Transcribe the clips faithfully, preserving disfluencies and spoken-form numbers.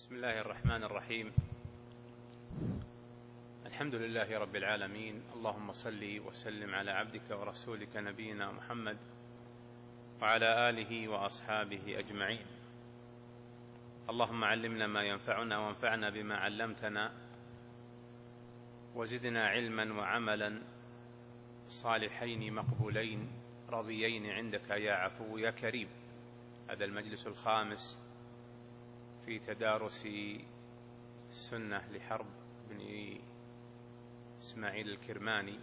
بسم الله الرحمن الرحيم. الحمد لله رب العالمين، اللهم صل وسلم على عبدك ورسولك نبينا محمد وعلى آله وأصحابه أجمعين. اللهم علمنا ما ينفعنا وانفعنا بما علمتنا وزدنا علما وعملا صالحين مقبولين رضيين عندك يا عفو يا كريم. هذا المجلس الخامس في تدارس السنة لحرب بن إسماعيل الكرماني،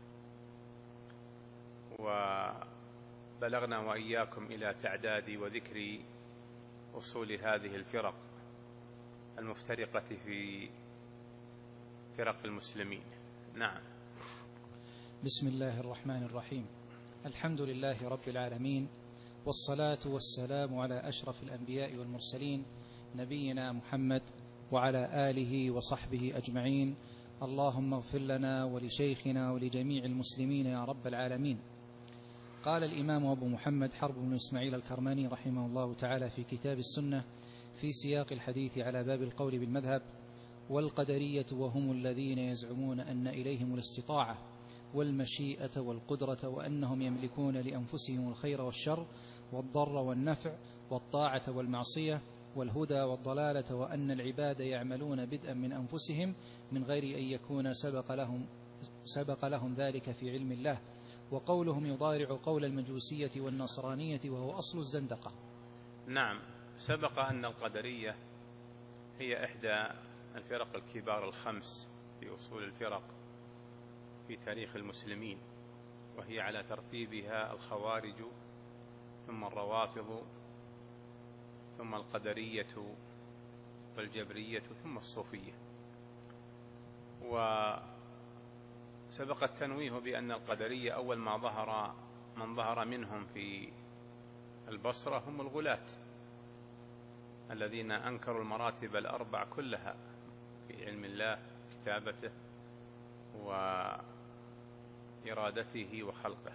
وبلغنا وإياكم إلى تعداد وذكر أصول هذه الفرق المفترقة في فرق المسلمين. نعم. بسم الله الرحمن الرحيم. الحمد لله رب العالمين، والصلاة والسلام على أشرف الأنبياء والمرسلين نبينا محمد وعلى آله وصحبه أجمعين. اللهم اغفر لنا ولشيخنا ولجميع المسلمين يا رب العالمين. قال الإمام أبو محمد حرب بن إسماعيل الكرماني رحمه الله تعالى في كتاب السنة في سياق الحديث على باب القول بالمذهب: والقدرية وهم الذين يزعمون أن إليهم الاستطاعة والمشيئة والقدرة، وأنهم يملكون لأنفسهم الخير والشر والضر والنفع والطاعة والمعصية والهدى والضلالة، وأن العباد يعملون بدءا من أنفسهم من غير أن يكون سبق لهم, سبق لهم ذلك في علم الله. وقولهم يضارع قول المجوسية والنصرانية وهو أصل الزندقة. نعم. سبق أن القدرية هي إحدى الفرق الكبار الخمس في أصول الفرق في تاريخ المسلمين، وهي على ترتيبها الخوارج ثم الروافض ثم القدرية والجبرية ثم الصوفية. وسبق التنويه بأن القدرية أول ما ظهر من ظهر منهم في البصرة هم الغلاة الذين أنكروا المراتب الأربع كلها في علم الله، كتابته وإرادته وخلقه.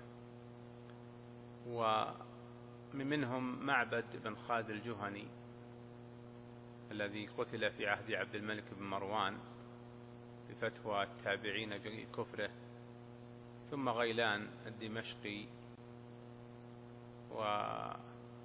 ومنهم معبد بن خالد الجهني الذي قتل في عهد عبد الملك بن مروان بفتوى التابعين بكفره، ثم غيلان الدمشقي وقبض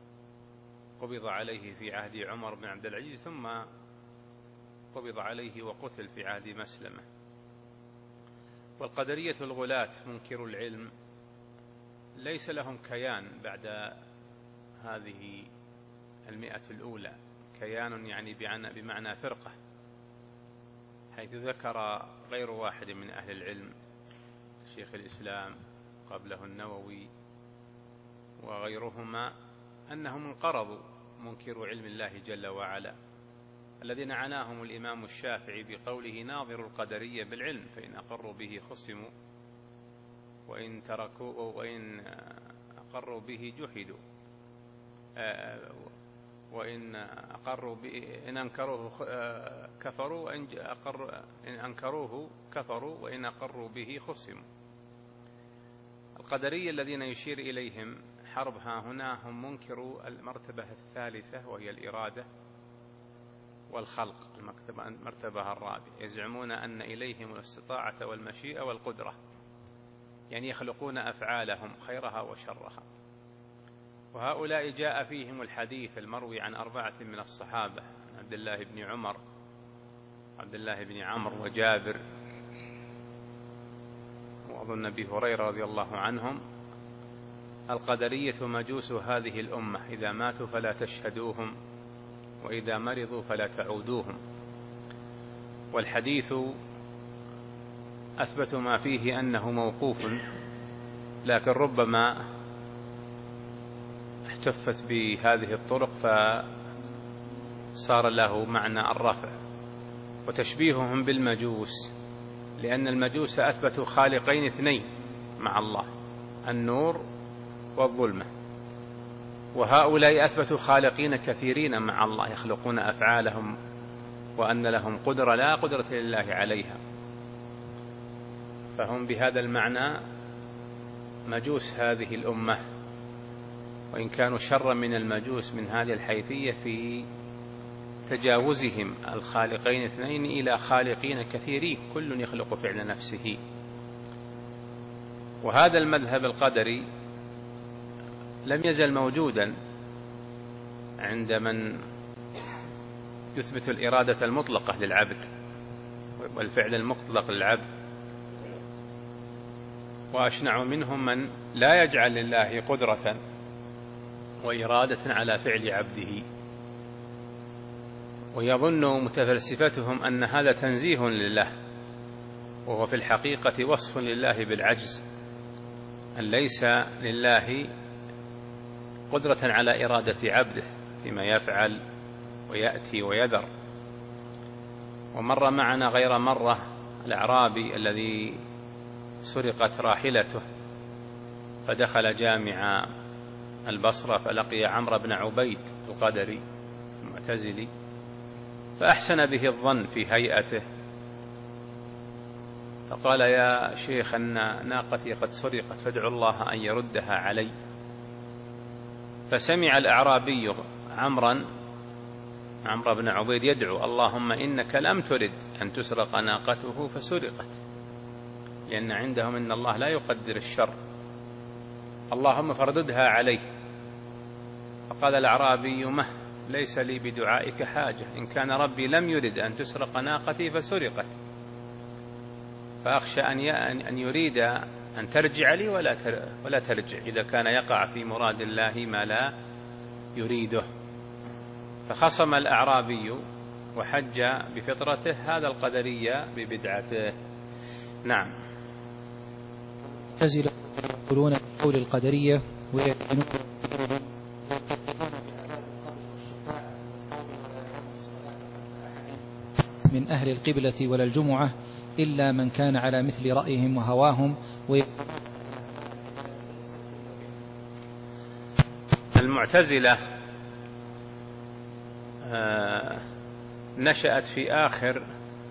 عليه في عهد عمر بن عبد العزيز، ثم قبض عليه وقتل في عهد مسلمة. والقدرية الغلاة منكر العلم ليس لهم كيان بعد هذه المئة الأولى، كيان يعني بمعنى فرقة، حيث ذكر غير واحد من أهل العلم، شيخ الإسلام قبله النووي وغيرهما، أنهم انقرضوا منكروا علم الله جل وعلا، الذين عناهم الإمام الشافعي بقوله: ناظر القدرية بالعلم فإن أقروا به خصموا وإن تركوا وإن أقروا به جحدوا، وإن أقروا إن أنكروه كفروا وإن أقر إن أنكروه كفروا وإن أقروا به خصموا. القدرية الذين يشير إليهم حرب ها هنا هم منكروا المرتبة الثالثة وهي الإرادة والخلق، المرتبة الرابعة. يزعمون أن إليهم الاستطاعة والمشيئة والقدرة، يعني يخلقون أفعالهم خيرها وشرها. وهؤلاء جاء فيهم الحديث المروي عن أربعة من الصحابة: عبد الله بن عمر، عبد الله بن عمرو، وجابر، وأظن أبي هريرة رضي الله عنهم: القدرية مجوس هذه الأمة، إذا ماتوا فلا تشهدوهم وإذا مرضوا فلا تعودوهم. والحديث أثبت ما فيه أنه موقوف، لكن ربما احتفت بهذه الطرق فصار له معنى الرفع. وتشبيههم بالمجوس، لأن المجوس أثبتوا خالقين اثنين مع الله: النور والظلمة، وهؤلاء أثبتوا خالقين كثيرين مع الله يخلقون أفعالهم، وأن لهم قدرة لا قدرة لله عليها. فهم بهذا المعنى مجوس هذه الأمة، وإن كانوا شرا من المجوس من هذه الحيثية في وتجاوزهم الخالقين اثنين إلى خالقين كثيرين كل يخلق فعل نفسه. وهذا المذهب القدري لم يزل موجودا عند من يثبت الإرادة المطلقة للعبد والفعل المطلق للعبد، وأشنع منهم من لا يجعل لله قدرة وإرادة على فعل عبده، ويظن متفلسفتهم أن هذا تنزيه لله، وهو في الحقيقة وصف لله بالعجز، أن ليس لله قدرة على إرادة عبده فيما يفعل ويأتي ويذر. ومر معنا غير مرة الأعرابي الذي سرقت راحلته فدخل جامع البصرة فلقي عمرو بن عبيد القدري المعتزلي، فأحسن به الظن في هيئته، فقال: يا شيخ أن ناقتي قد سرقت فادعوا الله أن يردها علي. فسمع الأعرابي عمرا عمرو بن عبيد يدعو: اللهم إنك لم ترد أن تسرق ناقته فسرقت، لأن عندهم إن الله لا يقدر الشر، اللهم فارددها عليه. فقال الأعرابي: مه ليس لي بدعائك حاجة، إن كان ربي لم يرد أن تسرق ناقتي فسرقت، فأخشى أن يريد أن ترجع لي ولا ترجع، إذا كان يقع في مراد الله ما لا يريده. فخصم الأعرابي وحج بفطرته هذا القدرية ببدعته. نعم. المعتزلة يقولون بقول القدرية ويدينون من أهل القبلة ولا الجمعة إلا من كان على مثل رأيهم وهواهم. المعتزلة نشأت في آخر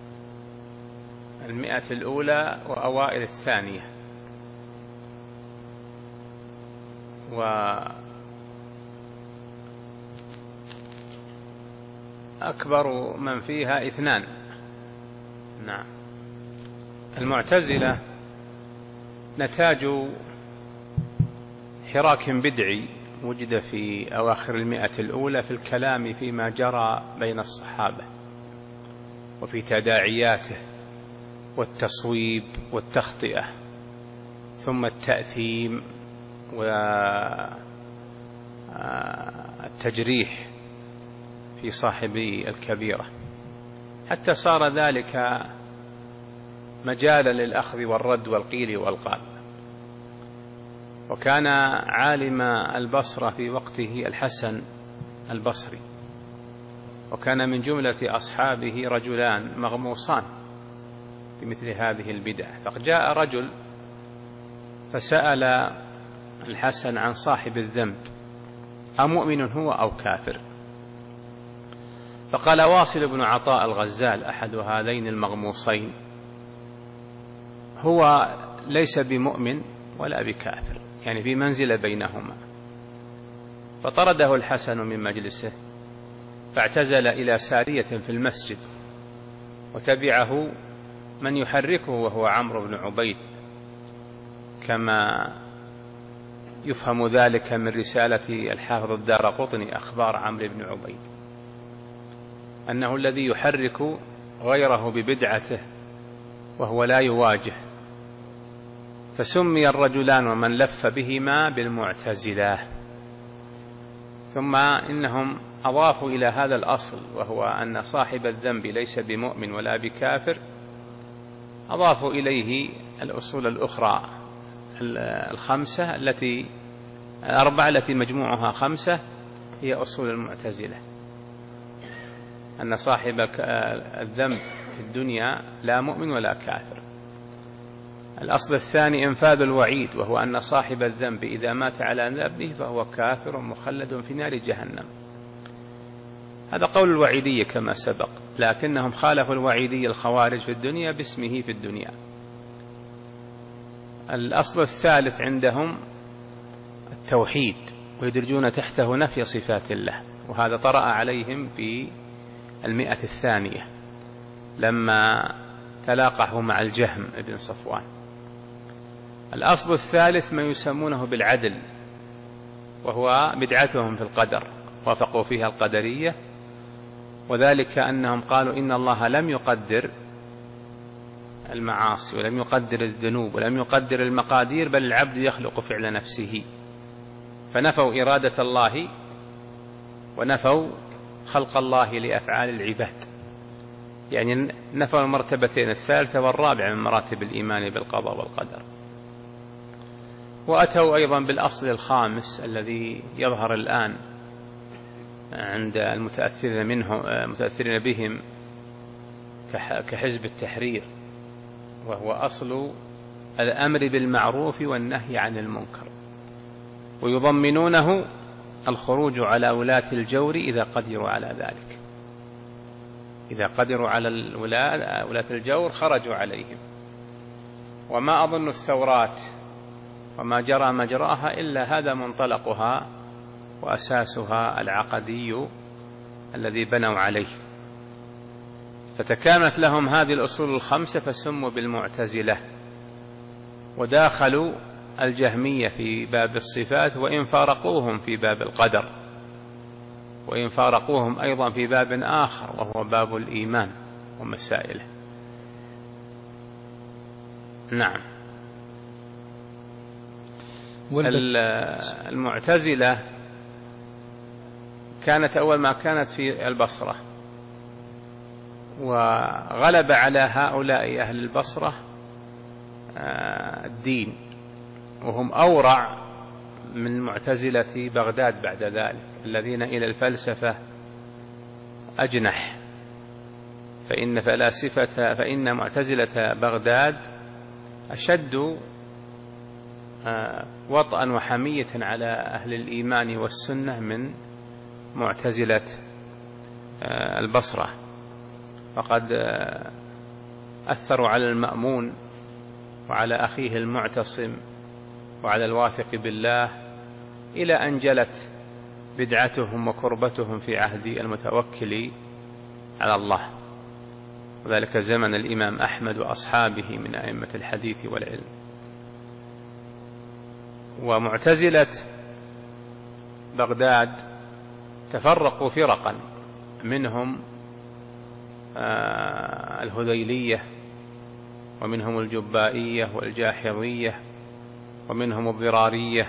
المئة الأولى وأوائل الثانية، وأكبر من فيها اثنان. نعم. المعتزلة نتاج حراك بدعي وجد في أواخر المئة الأولى في الكلام فيما جرى بين الصحابة وفي تداعياته والتصويب والتخطئة، ثم التأثيم والتجريح في صاحب الكبيرة، حتى صار ذلك مجالا للأخذ والرد والقيل والقال. وكان عالم البصرة في وقته الحسن البصري، وكان من جملة أصحابه رجلان مغموصان بمثل هذه البدع. فجاء رجل فسأل الحسن عن صاحب الذنب: أمؤمن هو أو كافر؟ فقال واصل بن عطاء الغزال أحد هذين المغموصين: هو ليس بمؤمن ولا بكافر، يعني في منزلة بينهما. فطرده الحسن من مجلسه فاعتزل إلى سارية في المسجد، وتبعه من يحركه وهو عمرو بن عبيد، كما يفهم ذلك من رسالة الحافظ الدارقطني أخبار عمرو بن عبيد، أنه الذي يحرك غيره ببدعته وهو لا يواجه. فسمي الرجلان ومن لف بهما بالمعتزلة. ثم إنهم أضافوا إلى هذا الأصل، وهو أن صاحب الذنب ليس بمؤمن ولا بكافر، أضافوا إليه الأصول الأخرى الخمسة التي الأربعة التي مجموعها خمسة، هي أصول المعتزلة: أن صاحب الذنب في الدنيا لا مؤمن ولا كافر. الأصل الثاني إنفاذ الوعيد، وهو أن صاحب الذنب إذا مات على ذنبه فهو كافر مخلد في نار جهنم. هذا قول الوعيدية كما سبق، لكنهم خالفوا الوعيدية الخوارج في الدنيا باسمه في الدنيا. الأصل الثالث عندهم التوحيد، ويدرجون تحته نفي صفات الله، وهذا طرأ عليهم في المئة الثانية لما تلاقحوا مع الجهم بن صفوان. الأصل الثالث ما يسمونه بالعدل، وهو بدعتهم في القدر، وافقوا فيها القدرية، وذلك أنهم قالوا إن الله لم يقدر المعاصي ولم يقدر الذنوب ولم يقدر المقادير، بل العبد يخلق فعل نفسه، فنفوا إرادة الله ونفوا خلق الله لأفعال العباد، يعني نفوا المرتبتين الثالثة والرابعة من مراتب الإيمان بالقضاء والقدر. وأتوا أيضا بالأصل الخامس الذي يظهر الآن عند المتأثرين منهم المتأثرين بهم كحزب التحرير، وهو أصل الأمر بالمعروف والنهي عن المنكر، ويضمنونه الخروج على ولاة الجور إذا قدروا على ذلك. إذا قدروا على ولاة الجور خرجوا عليهم. وما أظن الثورات وما جرى مجراها إلا هذا منطلقها وأساسها العقدي الذي بنوا عليه، فتكاملت لهم هذه الأصول الخمسة فسموا بالمعتزلة، وداخلوا الجهمية في باب الصفات وإن فارقوهم في باب القدر، وإن فارقوهم أيضا في باب آخر وهو باب الإيمان ومسائله. نعم. المعتزلة كانت أول ما كانت في البصرة، وغلب على هؤلاء أهل البصرة الدين، وهم أورع من معتزلة بغداد بعد ذلك الذين إلى الفلسفة أجنح، فإن فلاسفة فإن معتزلة بغداد أشد وطئا وحمية على أهل الإيمان والسنة من معتزلة البصرة، فقد أثروا على المأمون وعلى أخيه المعتصم وعلى الواثق بالله، إلى أن جلت بدعتهم وكربتهم في عهد المتوكل على الله، وذلك زمن الإمام أحمد وأصحابه من أئمة الحديث والعلم. ومعتزلة بغداد تفرقوا فرقا، منهم الهذيلية، ومنهم الجبائية والجاحظية، ومنهم الضرارية،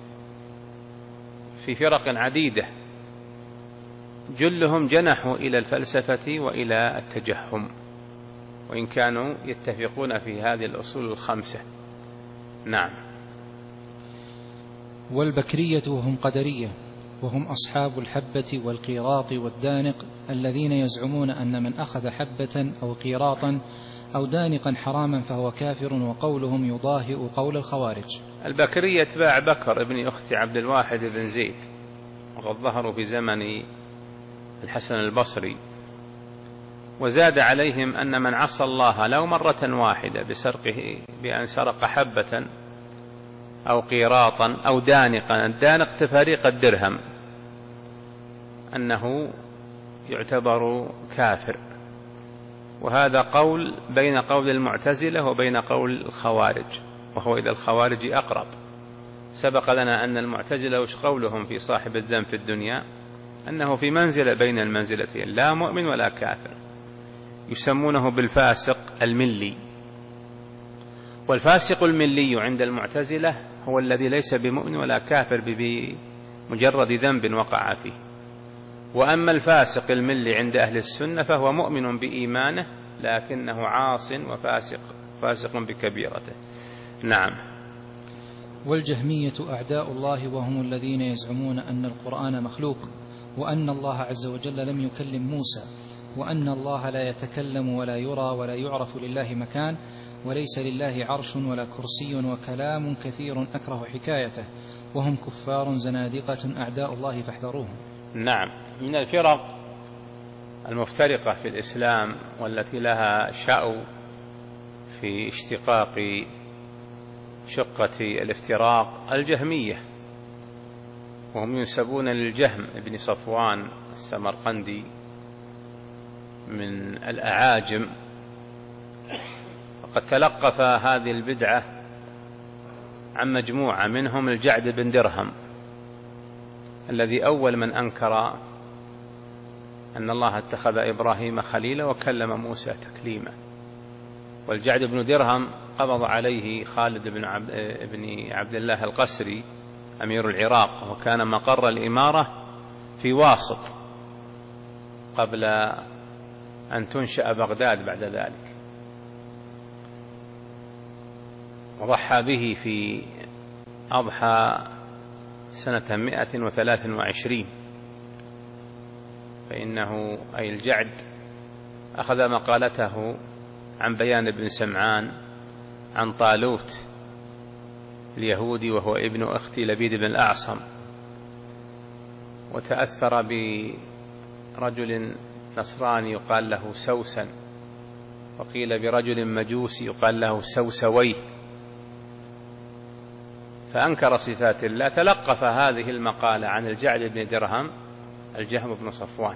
في فرق عديدة، جلهم جنحوا إلى الفلسفة وإلى التجهم، وإن كانوا يتفقون في هذه الأصول الخمسة. نعم. والبكرية وهم قدرية، وهم أصحاب الحبة والقيراط والدانق، الذين يزعمون أن من أخذ حبة أو قيراطا أو دانقا حراما فهو كافر، وقولهم يضاهئ قول الخوارج. البكرية اتباع بكر ابن أخت عبد الواحد بن زيد، وقد ظهروا في زمن الحسن البصري، وزاد عليهم أن من عصى الله لو مرة واحدة بسرقه بأن سرق حبة أو قيراطا أو دانقا، الدانق تفاريق الدرهم، أنه يعتبر كافر. وهذا قول بين قول المعتزلة وبين قول الخوارج، وهو إذا الخوارج أقرب. سبق لنا أن المعتزلة وش قولهم في صاحب الذنب في الدنيا؟ أنه في منزلة بين المنزلتين، لا مؤمن ولا كافر، يسمونه بالفاسق الملي. والفاسق الملي عند المعتزلة هو الذي ليس بمؤمن ولا كافر بمجرد ذنب وقع فيه. وأما الفاسق الملي عند أهل السنة فهو مؤمن بإيمانه لكنه عاص وفاسق فاسق بكبيرته. نعم. والجهمية أعداء الله، وهم الذين يزعمون أن القرآن مخلوق، وأن الله عز وجل لم يكلم موسى، وأن الله لا يتكلم ولا يرى ولا يعرف لله مكان، وليس لله عرش ولا كرسي، وكلام كثير أكره حكايته، وهم كفار زنادقة أعداء الله فاحذروهم. نعم. من الفرق المفترقة في الإسلام والتي لها شأو في اشتقاق شقة الافتراق الجهمية، وهم ينسبون للجهم ابن صفوان السمرقندي، من الأعاجم، وقد تلقف هذه البدعة عن مجموعة منهم الجعد بن درهم الذي أول من أنكر أن الله اتخذ إبراهيم خليلا وكلم موسى تكليما. والجعد بن درهم قبض عليه خالد بن عبد, بن عبد الله القسري أمير العراق، وكان مقر الإمارة في واسط قبل أن تنشأ بغداد بعد ذلك، وضحى به في أضحى سنة مئة وثلاث وعشرين، فإنه أي الجعد أخذ مقالته عن بيان بن سمعان عن طالوت اليهودي وهو ابن أخت لبيد بن الأعصم، وتأثر برجل نصراني يقال له سوسن، وقيل برجل مجوسي يقال له سوسويه، فأنكر صفات الله. تلقف هذه المقالة عن الجعد بن درهم الجهم بن صفوان،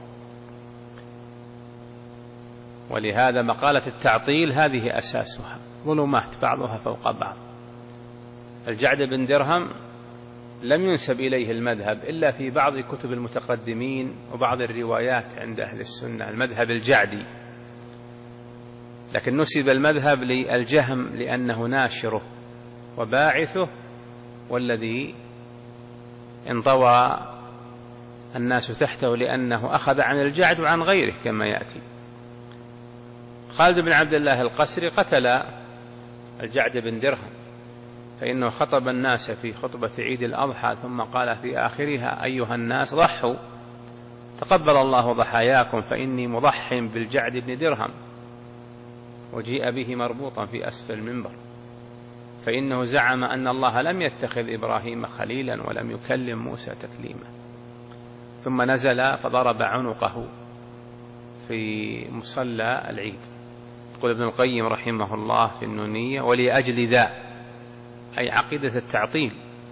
ولهذا مقالة التعطيل هذه أساسها ظلمات بعضها فوق بعض. الجعد بن درهم لم ينسب إليه المذهب إلا في بعض كتب المتقدمين وبعض الروايات عند أهل السنة، المذهب الجعدي، لكن نسب المذهب للجهم لأنه ناشره وباعثه والذي انطوى الناس تحته، لأنه أخذ عن الجعد وعن غيره كما يأتي. خالد بن عبد الله القسري قتل الجعد بن درهم، فإنه خطب الناس في خطبة عيد الأضحى ثم قال في آخرها: أيها الناس ضحوا تقبل الله ضحاياكم فإني مضح بالجعد بن درهم، وجيء به مربوطا في أسفل المنبر، فإنه زعم أن الله لم يتخذ إبراهيم خليلا ولم يكلم موسى تكليما. ثم نزل فضرب عنقه في مصلى العيد. يقول ابن القيم رحمه الله في النونية: ولأجل ذا، أي عقيدة التعطيل،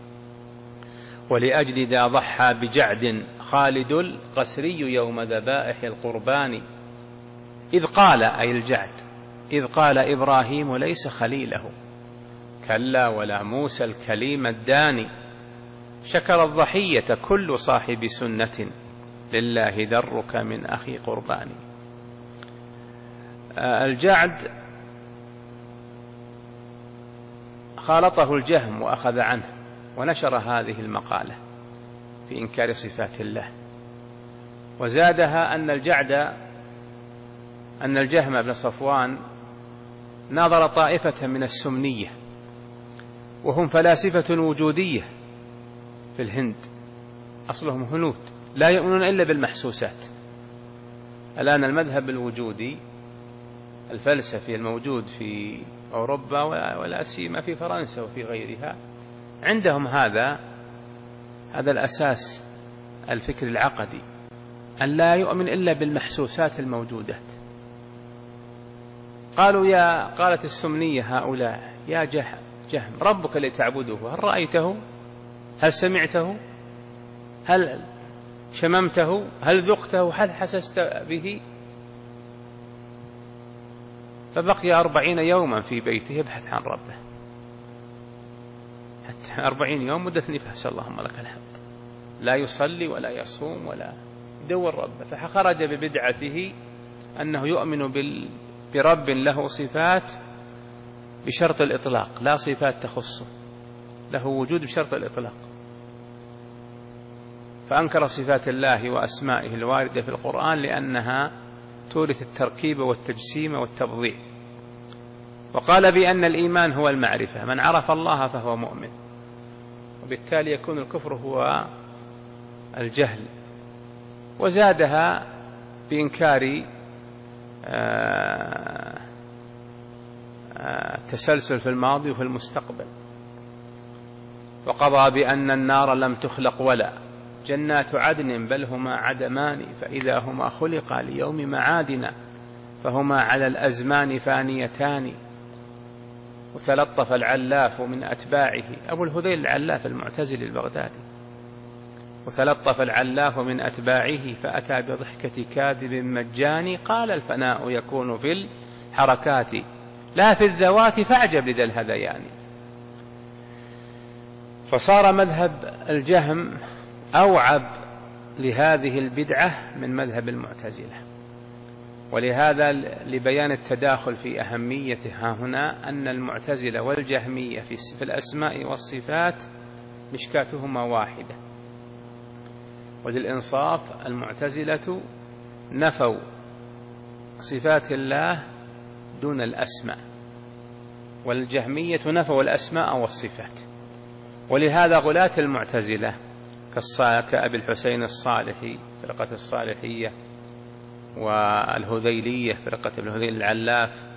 ولأجل ذا ضحى بجعد خالد القسري يوم ذبائح القربان، إذ قال، أي الجعد، إذ قال إبراهيم ليس خليله، كلا ولا موسى الكليم الداني، شكر الضحية كل صاحب سنة، لله درك من أخي قربان. الجعد خالطه الجهم وأخذ عنه ونشر هذه المقالة في إنكار صفات الله، وزادها أن الجعد أن الجهم بن صفوان ناظر طائفة من السمنية، وهم فلاسفة وجودية في الهند، أصلهم هنود لا يؤمنون إلا بالمحسوسات. الآن المذهب الوجودي الفلسفي الموجود في أوروبا ولا سيما في فرنسا وفي غيرها، عندهم هذا هذا الأساس الفكر العقدي، أن لا يؤمن إلا بالمحسوسات الموجودات. قالوا يا قالت السمنية هؤلاء: يا جهم جهم ربك اللي تعبده هل رأيته؟ هل سمعته؟ هل شممته؟ هل ذقته؟ هل حسست به؟ فبقي أربعين يوما في بيته يبحث عن ربه، حتى أربعين يوم مدة نفاس، اللهم لك الحمد، لا يصلي ولا يصوم ولا يدور ربه. فخرج ببدعته أنه يؤمن برب له صفات بشرط الإطلاق، لا صفات تخصه، له وجود بشرط الإطلاق. فأنكر صفات الله وأسمائه الواردة في القرآن لأنها تورث التركيب والتجسيم والتبضيع. وقال بأن الإيمان هو المعرفة، من عرف الله فهو مؤمن، وبالتالي يكون الكفر هو الجهل. وزادها بإنكار التسلسل في الماضي وفي المستقبل. وقضى بأن النار لم تخلق ولا جنات عدن بل هما عدمان، فإذا هما خلقا ليوم معادنا فهما على الأزمان فانيتان. وتلطف العلاف من أتباعه، أبو الهذيل العلاف المعتزلي البغدادي، وتلطف العلاف من أتباعه فأتى بضحكة كاذب مجاني قال الفناء يكون في الحركات لا في الذوات فاعجب لذا الهذيان. فصار مذهب الجهم أوعب لهذه البدعة من مذهب المعتزلة. ولهذا لبيان التداخل في أهميتها هنا أن المعتزلة والجهمية في الأسماء والصفات مشكاتهما واحدة. وللإنصاف المعتزلة نفوا صفات الله دون الأسماء، والجهمية نفوا الأسماء والصفات. ولهذا غلاة المعتزلة كأبي الحسين الصالحي فرقة الصالحية، والهذيلية فرقة الهذيل العلاف،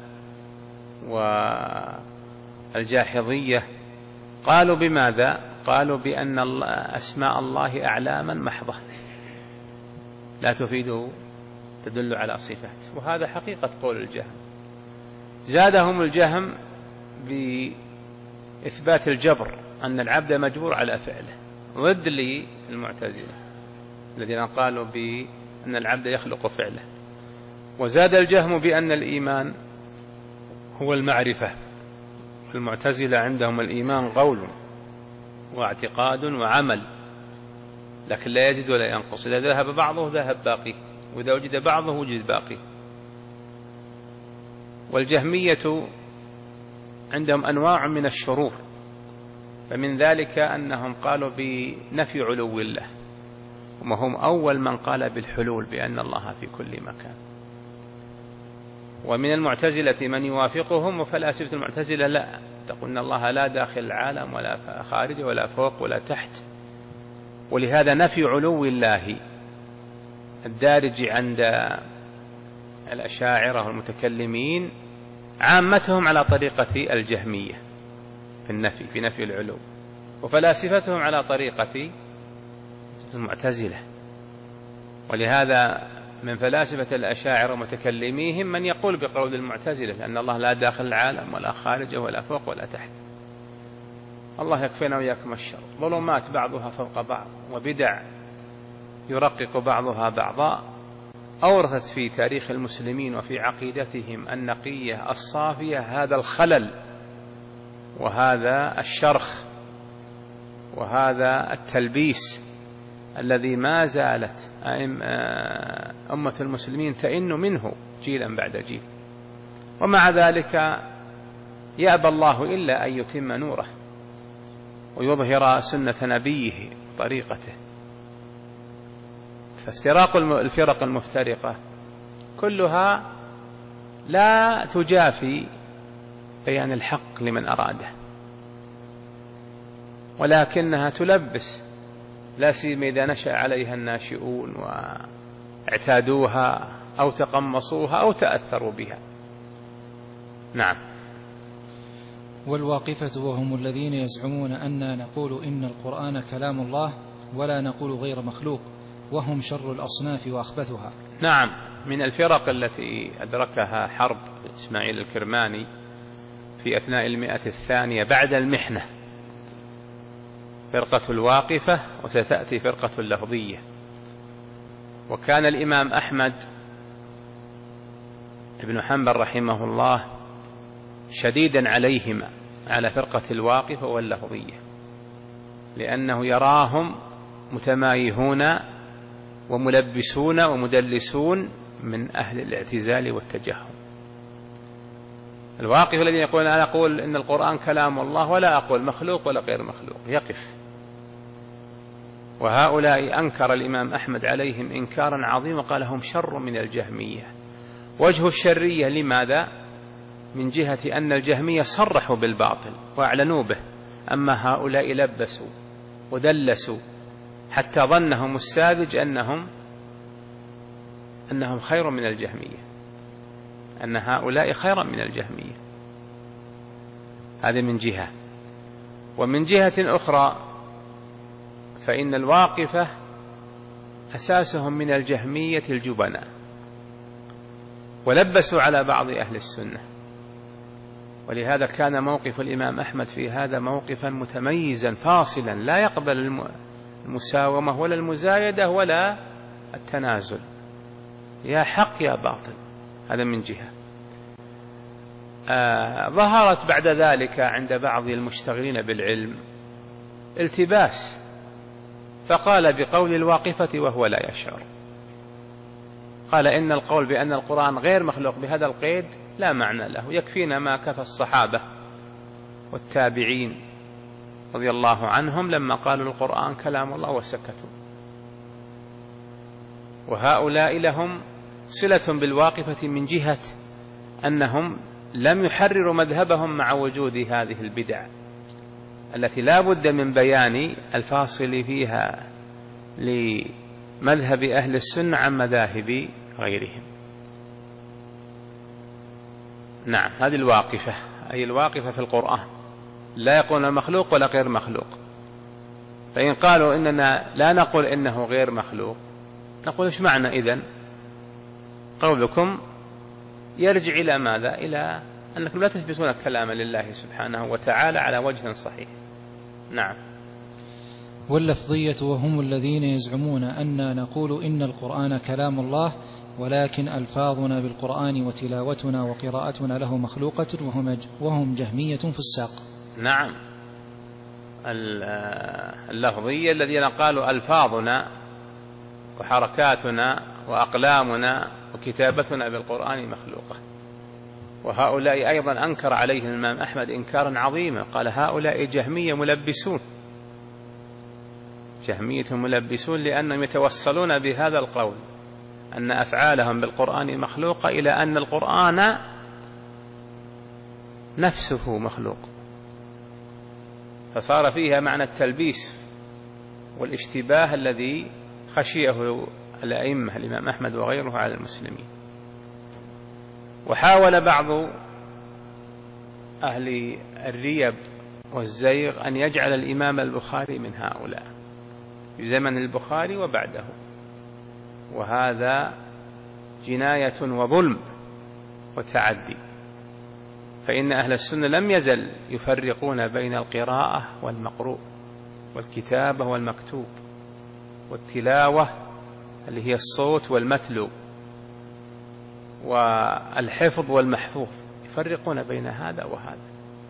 والجاحظية، قالوا بماذا؟ قالوا بأن أسماء الله أعلاما محضة لا تفيد تدل على صفات، وهذا حقيقة قول الجهم. زادهم الجهم بإثبات الجبر، أن العبد مجبور على فعله، ضد للمعتزلة الذين قالوا بأن العبد يخلق فعله. وزاد الجهم بأن الإيمان هو المعرفة. المعتزلة عندهم الإيمان قول واعتقاد وعمل، لكن لا يزيد ولا ينقص، إذا ذهب بعضه ذهب باقي، وإذا وجد بعضه وجد باقي. والجهمية عندهم أنواع من الشرور، فمن ذلك أنهم قالوا بنفي علو الله، وهم أول من قال بالحلول بأن الله في كل مكان. ومن المعتزلة من يوافقهم، وفلاسفة المعتزلة لا، تقول أن الله لا داخل العالم ولا خارج ولا فوق ولا تحت. ولهذا نفي علو الله الدارج عند الأشاعرة والمتكلمين عامتهم على طريقة الجهمية في النفي في نفي العلو، وفلاسفتهم على طريقة المعتزلة. ولهذا من فلاسفة الأشاعرة ومتكلميهم من يقول بقول المعتزلة، لأن الله لا داخل العالم ولا خارجه ولا فوق ولا تحت. الله يكفينا وإياكم الشر. ظلمات بعضها فوق بعض، وبدع يرقق بعضها بعضا، أورثت في تاريخ المسلمين وفي عقيدتهم النقية الصافية هذا الخلل وهذا الشرخ وهذا التلبيس الذي ما زالت أمة المسلمين تئن منه جيلا بعد جيل. ومع ذلك يأبى الله إلا أن يتم نوره ويظهر سنة نبيه وطريقته. فافتراق الفرق المفترقة كلها لا تجافي بيان الحق لمن أراده، ولكنها تلبس، لا سيما إذا نشأ عليها الناشئون واعتادوها أو تقمصوها أو تأثروا بها. نعم. والواقفة وهم الذين يزعمون أننا نقول إن القرآن كلام الله ولا نقول غير مخلوق، وهم شر الأصناف وأخبثها. نعم، من الفرق التي أدركها حرب إسماعيل الكرماني في أثناء المئة الثانية بعد المحنة فرقة الواقفة، وستأتي فرقة اللفظية. وكان الإمام أحمد بن حنبل رحمه الله شديدا عليهما، على فرقة الواقفة واللفظية، لأنه يراهم متمايهون وملبسون ومدلسون من أهل الاعتزال والتجهم. الواقف الذي يقول أنا أقول إن القرآن كلام الله ولا أقول مخلوق ولا غير مخلوق، يقف. وهؤلاء أنكر الإمام أحمد عليهم إنكارا عظيما، قال هم شر من الجهمية. وجه الشرية لماذا؟ من جهة أن الجهمية صرحوا بالباطل وأعلنوا به، أما هؤلاء لبسوا ودلسوا حتى ظنهم الساذج أنهم أنهم خير من الجهمية، أن هؤلاء خيرا من الجهمية. هذه من جهة. ومن جهة أخرى فإن الواقفة أساسهم من الجهمية الجبناء، ولبسوا على بعض أهل السنة. ولهذا كان موقف الإمام أحمد في هذا موقفا متميزا فاصلا، لا يقبل المساومة ولا المزايدة ولا التنازل، يا حق يا باطل. هذا من جهة. آه ظهرت بعد ذلك عند بعض المشتغلين بالعلم التباس، فقال بقول الواقفة وهو لا يشعر، قال إن القول بأن القرآن غير مخلوق بهذا القيد لا معنى له، يكفينا ما كفى الصحابة والتابعين رضي الله عنهم لما قالوا القرآن كلام الله وسكتوا. وهؤلاء لهم صلة بالواقفة من جهة أنهم لم يحرروا مذهبهم مع وجود هذه البدع التي لا بد من بيان الفاصل فيها لمذهب أهل السنة عن مذاهب غيرهم. نعم، هذه الواقفة، أي الواقفة في القرآن، لا يقولون مخلوق ولا غير مخلوق. فإن قالوا إننا لا نقول إنه غير مخلوق، نقول إيش معنى إذن قولكم؟ يرجع إلى ماذا؟ إلى أنكم لا تثبتون الكلام لله سبحانه وتعالى على وجه صحيح. نعم. واللفظية وهم الذين يزعمون أن نقول إن القرآن كلام الله ولكن ألفاظنا بالقرآن وتلاوتنا وقراءتنا له مخلوقة وهم جهمية في الساق. نعم، اللفظية الذين قالوا ألفاظنا وحركاتنا وأقلامنا وكتابتنا بالقرآن مخلوقة. وهؤلاء أيضا أنكر عليهم الإمام أحمد إنكارا عظيما، قال هؤلاء جهمية ملبسون، جهمية ملبسون، لأنهم يتوصلون بهذا القول أن أفعالهم بالقرآن مخلوقة إلى أن القرآن نفسه مخلوق، فصار فيها معنى التلبيس والاشتباه الذي خشيه الأئمة الإمام أحمد وغيره على المسلمين. وحاول بعض أهل الريب والزيغ أن يجعل الإمام البخاري من هؤلاء في زمن البخاري وبعده، وهذا جناية وظلم وتعدي، فإن أهل السنة لم يزل يفرقون بين القراءة والمقروء والكتابة والمكتوب والتلاوة اللي هي الصوت والمتلو والحفظ والمحفوظ، يفرقون بين هذا وهذا.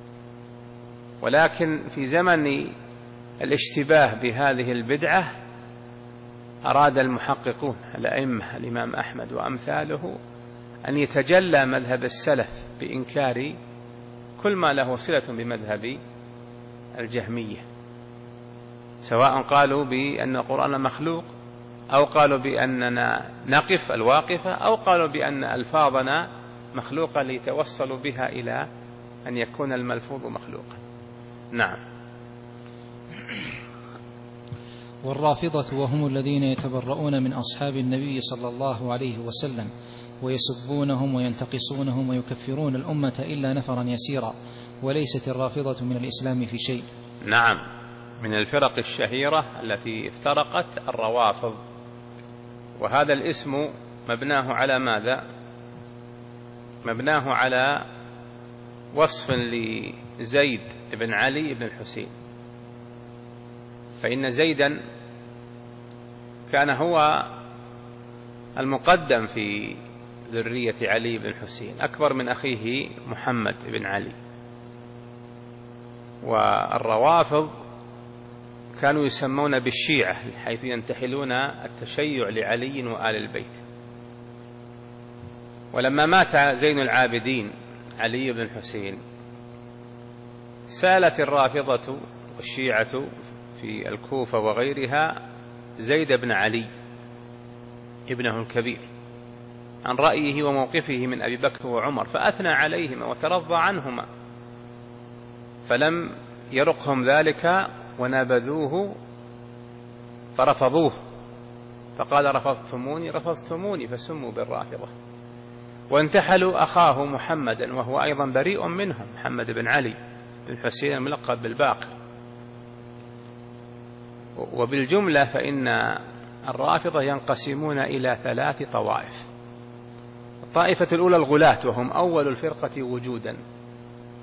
ولكن في زمن الاشتباه بهذه البدعة أراد المحققون الأئمة الإمام أحمد وأمثاله أن يتجلى مذهب السلف بإنكار كل ما له صلة بمذهب الجهمية، سواء قالوا بأن القرآن مخلوق أو قالوا بأننا نقف الواقفة أو قالوا بأن ألفاظنا مخلوقة ليتوصلوا بها إلى أن يكون الملفوظ مخلوقا. نعم. والرافضة وهم الذين يتبرؤون من أصحاب النبي صلى الله عليه وسلم ويسبونهم وينتقصونهم ويكفرون الأمة إلا نفرا يسيرا، وليست الرافضة من الإسلام في شيء. نعم، من الفرق الشهيرة التي افترقت الروافض، وهذا الاسم مبناه على ماذا؟ مبناه على وصف لزيد بن علي بن الحسين، فإن زيدا كان هو المقدم في ذرية علي بن الحسين، أكبر من أخيه محمد بن علي. والروافض كانوا يسمون بالشيعة حيث ينتحلون التشيع لعلي وآل البيت. ولما مات زين العابدين علي بن الحسين سالت الرافضة والشيعة في الكوفة وغيرها زيد بن علي ابنه الكبير عن رأيه وموقفه من أبي بكر وعمر، فأثنى عليهما وترضى عنهما، فلم يرقهم ذلك ونابذوه فرفضوه، فقال رفضتموني رفضتموني فسموا بالرافضة. وانتحلوا أخاه محمدا وهو أيضا بريء منهم، محمد بن علي بن الحسين الملقب بالباقر. وبالجملة فإن الرافضة ينقسمون إلى ثلاث طوائف. الطائفة الأولى الغلاة، وهم أول الفرقة وجودا،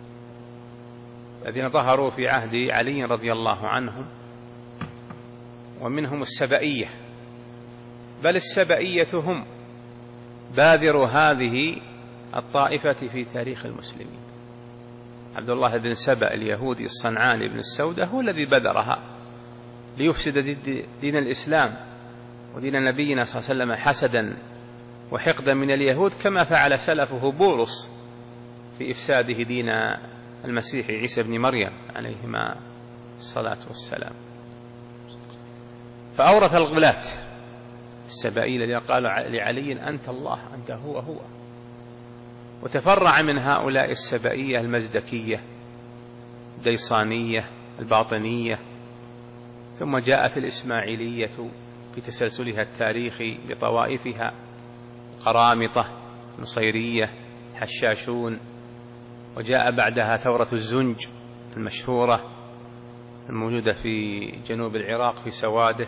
الذين ظهروا في عهد علي رضي الله عنهم ومنهم السبئية، بل السبئية هم بادر هذه الطائفة في تاريخ المسلمين. عبد الله بن سبأ اليهودي الصنعاني بن السودة هو الذي بذرها ليفسد دين الإسلام ودين نبينا صلى الله عليه وسلم حسدا وحقدا من اليهود، كما فعل سلفه بولس في إفساده دين المسيح عيسى بن مريم عليهما الصلاة والسلام. فأورث الغلاة السبائيل الذين قالوا لعلي أنت الله أنت هو هو. وتفرع من هؤلاء السبائية المزدكية الديصانية الباطنية، ثم جاءت الإسماعيلية في تسلسلها التاريخي بطوائفها، قرامطة، نصيرية، حشاشون، وجاء بعدها ثورة الزنج المشهورة الموجودة في جنوب العراق في سواده.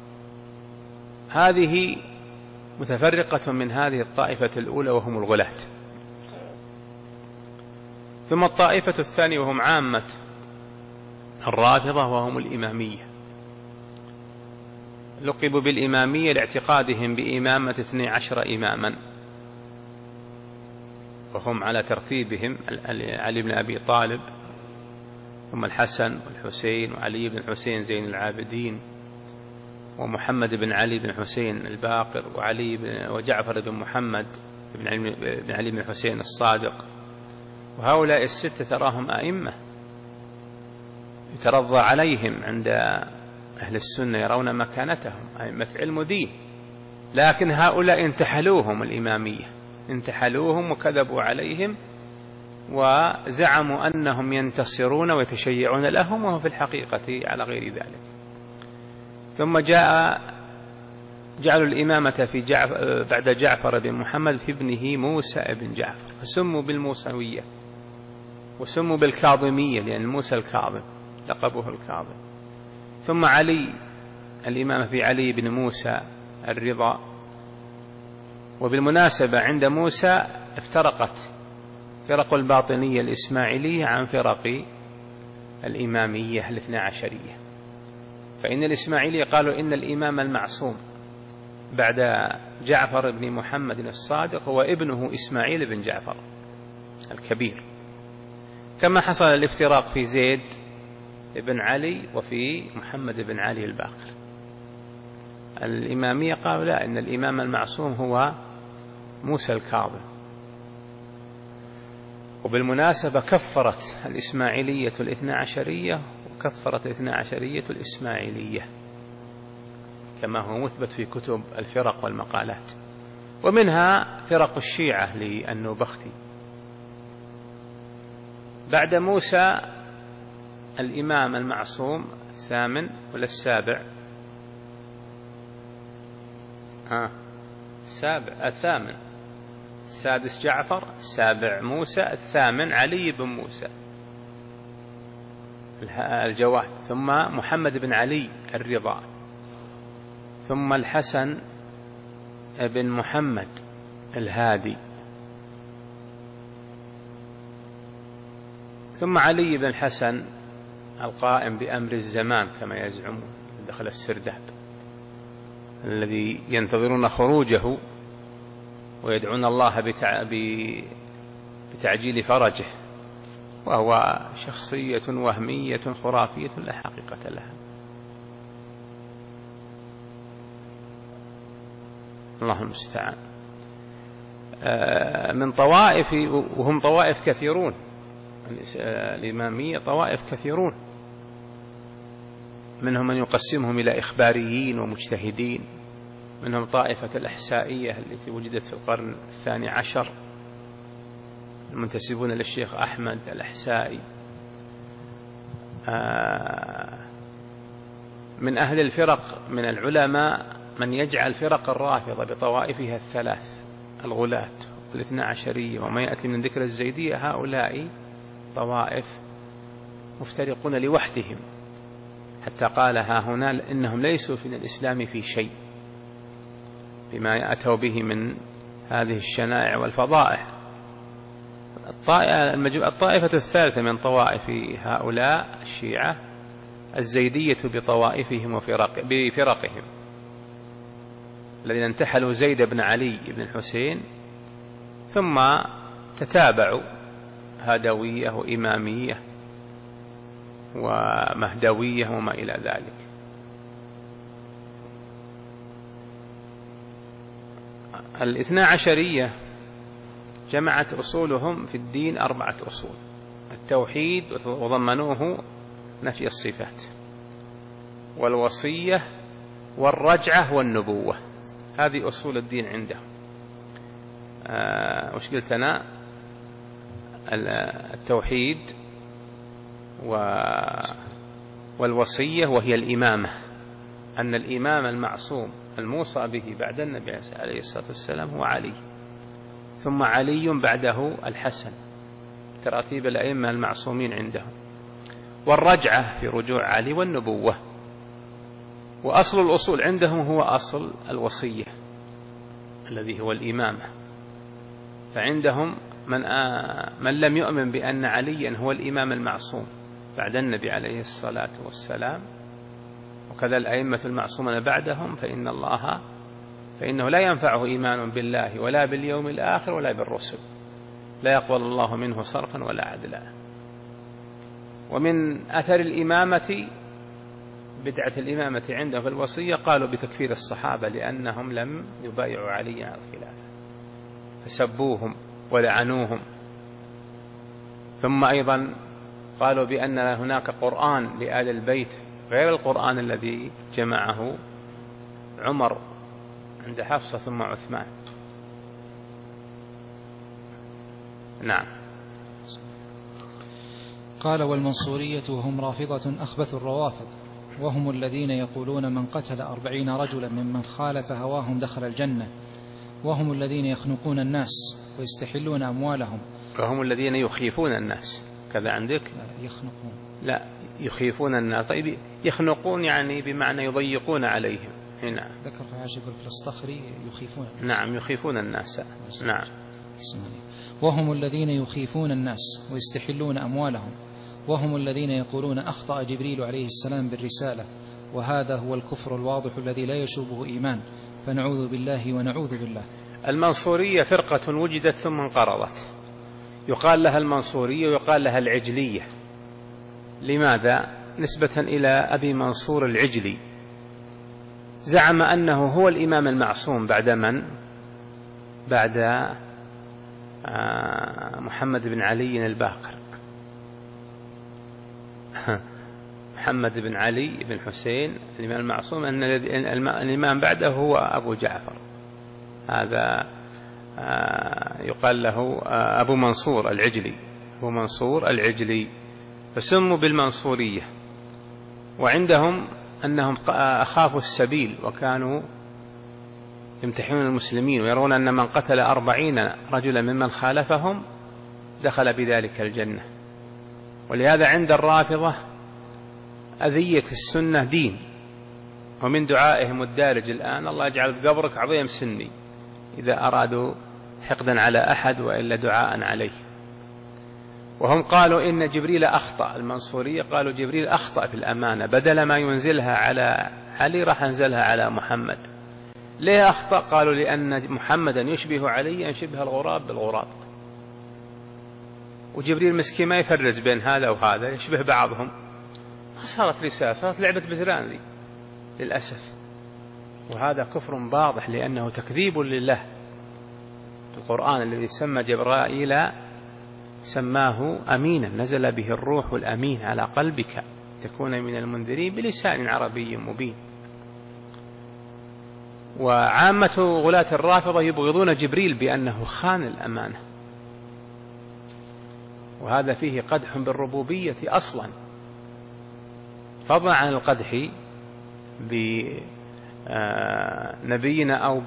هذه متفرقة من هذه الطائفة الأولى وهم الغلاة. ثم الطائفة الثانية وهم عامة الرافضة وهم الإمامية، لقبوا بالإمامية لاعتقادهم بإمامة اثني عشر إماما، وهم على ترتيبهم علي بن أبي طالب، ثم الحسن والحسين وعلي بن الحسين زين العابدين، ومحمد بن علي بن حسين الباقر، وعلي بن وجعفر بن محمد بن علي بن علي بن الحسين الصادق. وهؤلاء الستة تراهم أئمة يترضى عليهم عند أهل السنة، يرون مكانتهم أئمة علم ودين، لكن هؤلاء انتحلوهم الإمامية، انتحلوهم وكذبوا عليهم وزعموا أنهم ينتصرون ويتشيعون لهم، وهم في الحقيقة على غير ذلك. ثم جاء جعلوا الإمامة في جعفر بعد جعفر بن محمد في ابنه موسى بن جعفر، فسموا بالموسوية وسموا بالكاظمية لأن موسى الكاظم لقبه الكاظم. ثم علي الإمامة في علي بن موسى الرضا. وبالمناسبة عند موسى افترقت فرق الباطنية الإسماعيلية عن فرق الإمامية الاثنى عشرية، فإن الإسماعيلية قالوا إن الإمام المعصوم بعد جعفر بن محمد الصادق هو ابنه إسماعيل بن جعفر الكبير، كما حصل الافتراق في زيد بن علي وفي محمد بن علي الباقر. الإمامية قالوا لا، إن الإمام المعصوم هو موسى الكاظم. وبالمناسبة كفرت الإسماعيلية الاثنى عشرية وكفرت الاثنى عشرية الإسماعيلية، كما هو مثبت في كتب الفرق والمقالات، ومنها فرق الشيعة للنوبختي. بعد موسى الإمام المعصوم الثامن ولا السابع؟ آه السابع الثامن، السادس جعفر، السابع موسى، الثامن علي بن موسى الجواد، ثم محمد بن علي الرضا، ثم الحسن بن محمد الهادي، ثم علي بن الحسن القائم بأمر الزمان كما يزعمون، دخل السرداب الذي ينتظرون خروجه ويدعون الله بتعجيل فرجه، وهو شخصية وهمية خرافية لا حقيقة لها. الله المستعان. من طوائف، وهم طوائف كثيرون، الإمامية طوائف كثيرون، منهم من يقسمهم إلى إخباريين ومجتهدين، منهم طائفة الأحسائية التي وجدت في القرن الثاني عشر المنتسبون للشيخ أحمد الأحسائي. من أهل الفرق من العلماء من يجعل فرق الرافضة بطوائفها الثلاث الغلاة والاثنى عشرية وما يأتي من ذكر الزيدية، هؤلاء طوائف مفترقون لوحدهم، حتى قال ها هنا إنهم ليسوا في الإسلام في شيء بما أتوا به من هذه الشنائع والفضائح. الطائفة الثالثة من طوائف هؤلاء الشيعة الزيدية بطوائفهم وفرق بفرقهم الذين انتحلوا زيد بن علي بن الحسين ثم تتابعوا هدوية وإمامية ومهدوية وما إلى ذلك. الاثنا عشرية جمعت أصولهم في الدين أربعة أصول: التوحيد وضمنوه نفي الصفات، والوصية والرجعة والنبوة. هذه أصول الدين عندهم. آه وش قلت أنا؟ التوحيد والوصية وهي الإمامة، أن الإمام المعصوم الموصى به بعد النبي عليه الصلاة والسلام هو علي، ثم علي بعده الحسن، ترتيب الأئمة المعصومين عندهم. والرجعة في رجوع علي، والنبوة. وأصل الأصول عندهم هو أصل الوصية الذي هو الإمامة. فعندهم من, آه من لم يؤمن بأن عليا هو الإمام المعصوم بعد النبي عليه الصلاة والسلام، وكذا الأئمة المعصومين بعدهم، فإن الله فإنه لا ينفعه إيمان بالله ولا باليوم الآخر ولا بالرسل، لا يقبل الله منه صرفا ولا عدلا. ومن أثر الإمامة بدعة الإمامة عندهم في الوصية قالوا بتكفير الصحابة لأنهم لم يبايعوا علي على الخلافة فسبوهم ولعنوهم. ثم أيضا قالوا بأن هناك قرآن لآل البيت غير القرآن الذي جمعه عمر عند حفصة ثم عثمان. نعم. قال: والمنصورية وهم رافضة أخبث الروافض، وهم الذين يقولون من قتل أربعين رجلا ممن خالف هواهم دخل الجنة، وهم الذين يخنقون الناس ويستحلون أموالهم. وهم الذين يخيفون الناس، كذا عندك؟ لا، يخنقون. لا، يخيفون الناس. طيب، يخنقون يعني بمعنى يضيقون عليهم. هنا ذكر في عاشق في الأصطخري يخيفون الناس. نعم، يخيفون الناس. نعم. وهم الذين يخيفون الناس ويستحلون أموالهم، وهم الذين يقولون أخطأ جبريل عليه السلام بالرسالة، وهذا هو الكفر الواضح الذي لا يشوبه إيمان، فنعوذ بالله ونعوذ بالله. المنصورية فرقة وجدت ثم انقرضت، يقال لها المنصورية ويقال لها العجلية. لماذا؟ نسبة إلى أبي منصور العجلي، زعم أنه هو الإمام المعصوم بعد من؟ بعد محمد بن علي الباقر. محمد بن علي بن حسين الإمام المعصوم، أن الإمام بعده هو أبو جعفر، هذا يقال له أبو منصور العجلي، أبو منصور العجلي، فسموا بالمنصورية. وعندهم أنهم أخافوا السبيل وكانوا يمتحنون المسلمين، ويرون أن من قتل أربعين رجلا ممن خالفهم دخل بذلك الجنة. ولهذا عند الرافضة أذية السنة دين، ومن دعائهم الدارج الآن: الله يجعل بقبرك عظيم سني، إذا أرادوا حقدا على أحد وإلا دعاء عليه. وهم قالوا إن جبريل أخطأ، المنصورية قالوا جبريل أخطأ في الأمانة، بدل ما ينزلها على علي راح أنزلها على محمد. ليه أخطأ؟ قالوا لأن محمدا يشبه علي أن شبه الغراب بالغراب، وجبريل مسكين ما يفرز بين هذا وهذا، يشبه بعضهم. ما صارت رسالة، صارت لعبة بزران ذي للأسف. وهذا كفر واضح، لأنه تكذيب لله. القرآن الذي سمى جبرائيل سماه أمينا، نزل به الروح الأمين على قلبك تكون من المنذرين بلسان عربي مبين. وعامة غلاة الرافضة يبغضون جبريل بأنه خان الأمانة، وهذا فيه قدح بالربوبية أصلا، فضلا عن القدح بنبينا أو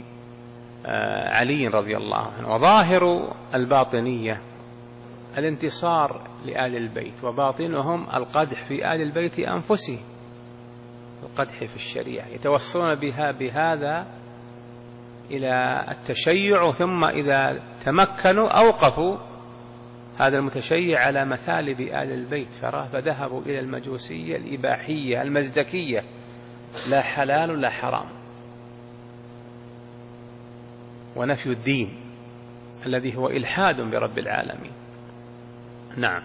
بعلي رضي الله عنه. وظاهر الباطنية الانتصار لآل البيت، وباطنهم القدح في آل البيت أنفسهم، القدح في الشريعة، يتوصلون بها بهذا إلى التشيع، ثم إذا تمكنوا أوقفوا هذا المتشيع على مثالب آل البيت، فذهبوا إلى المجوسية الإباحية المزدكية، لا حلال ولا حرام، ونفي الدين الذي هو إلحاد برب العالمين. نعم.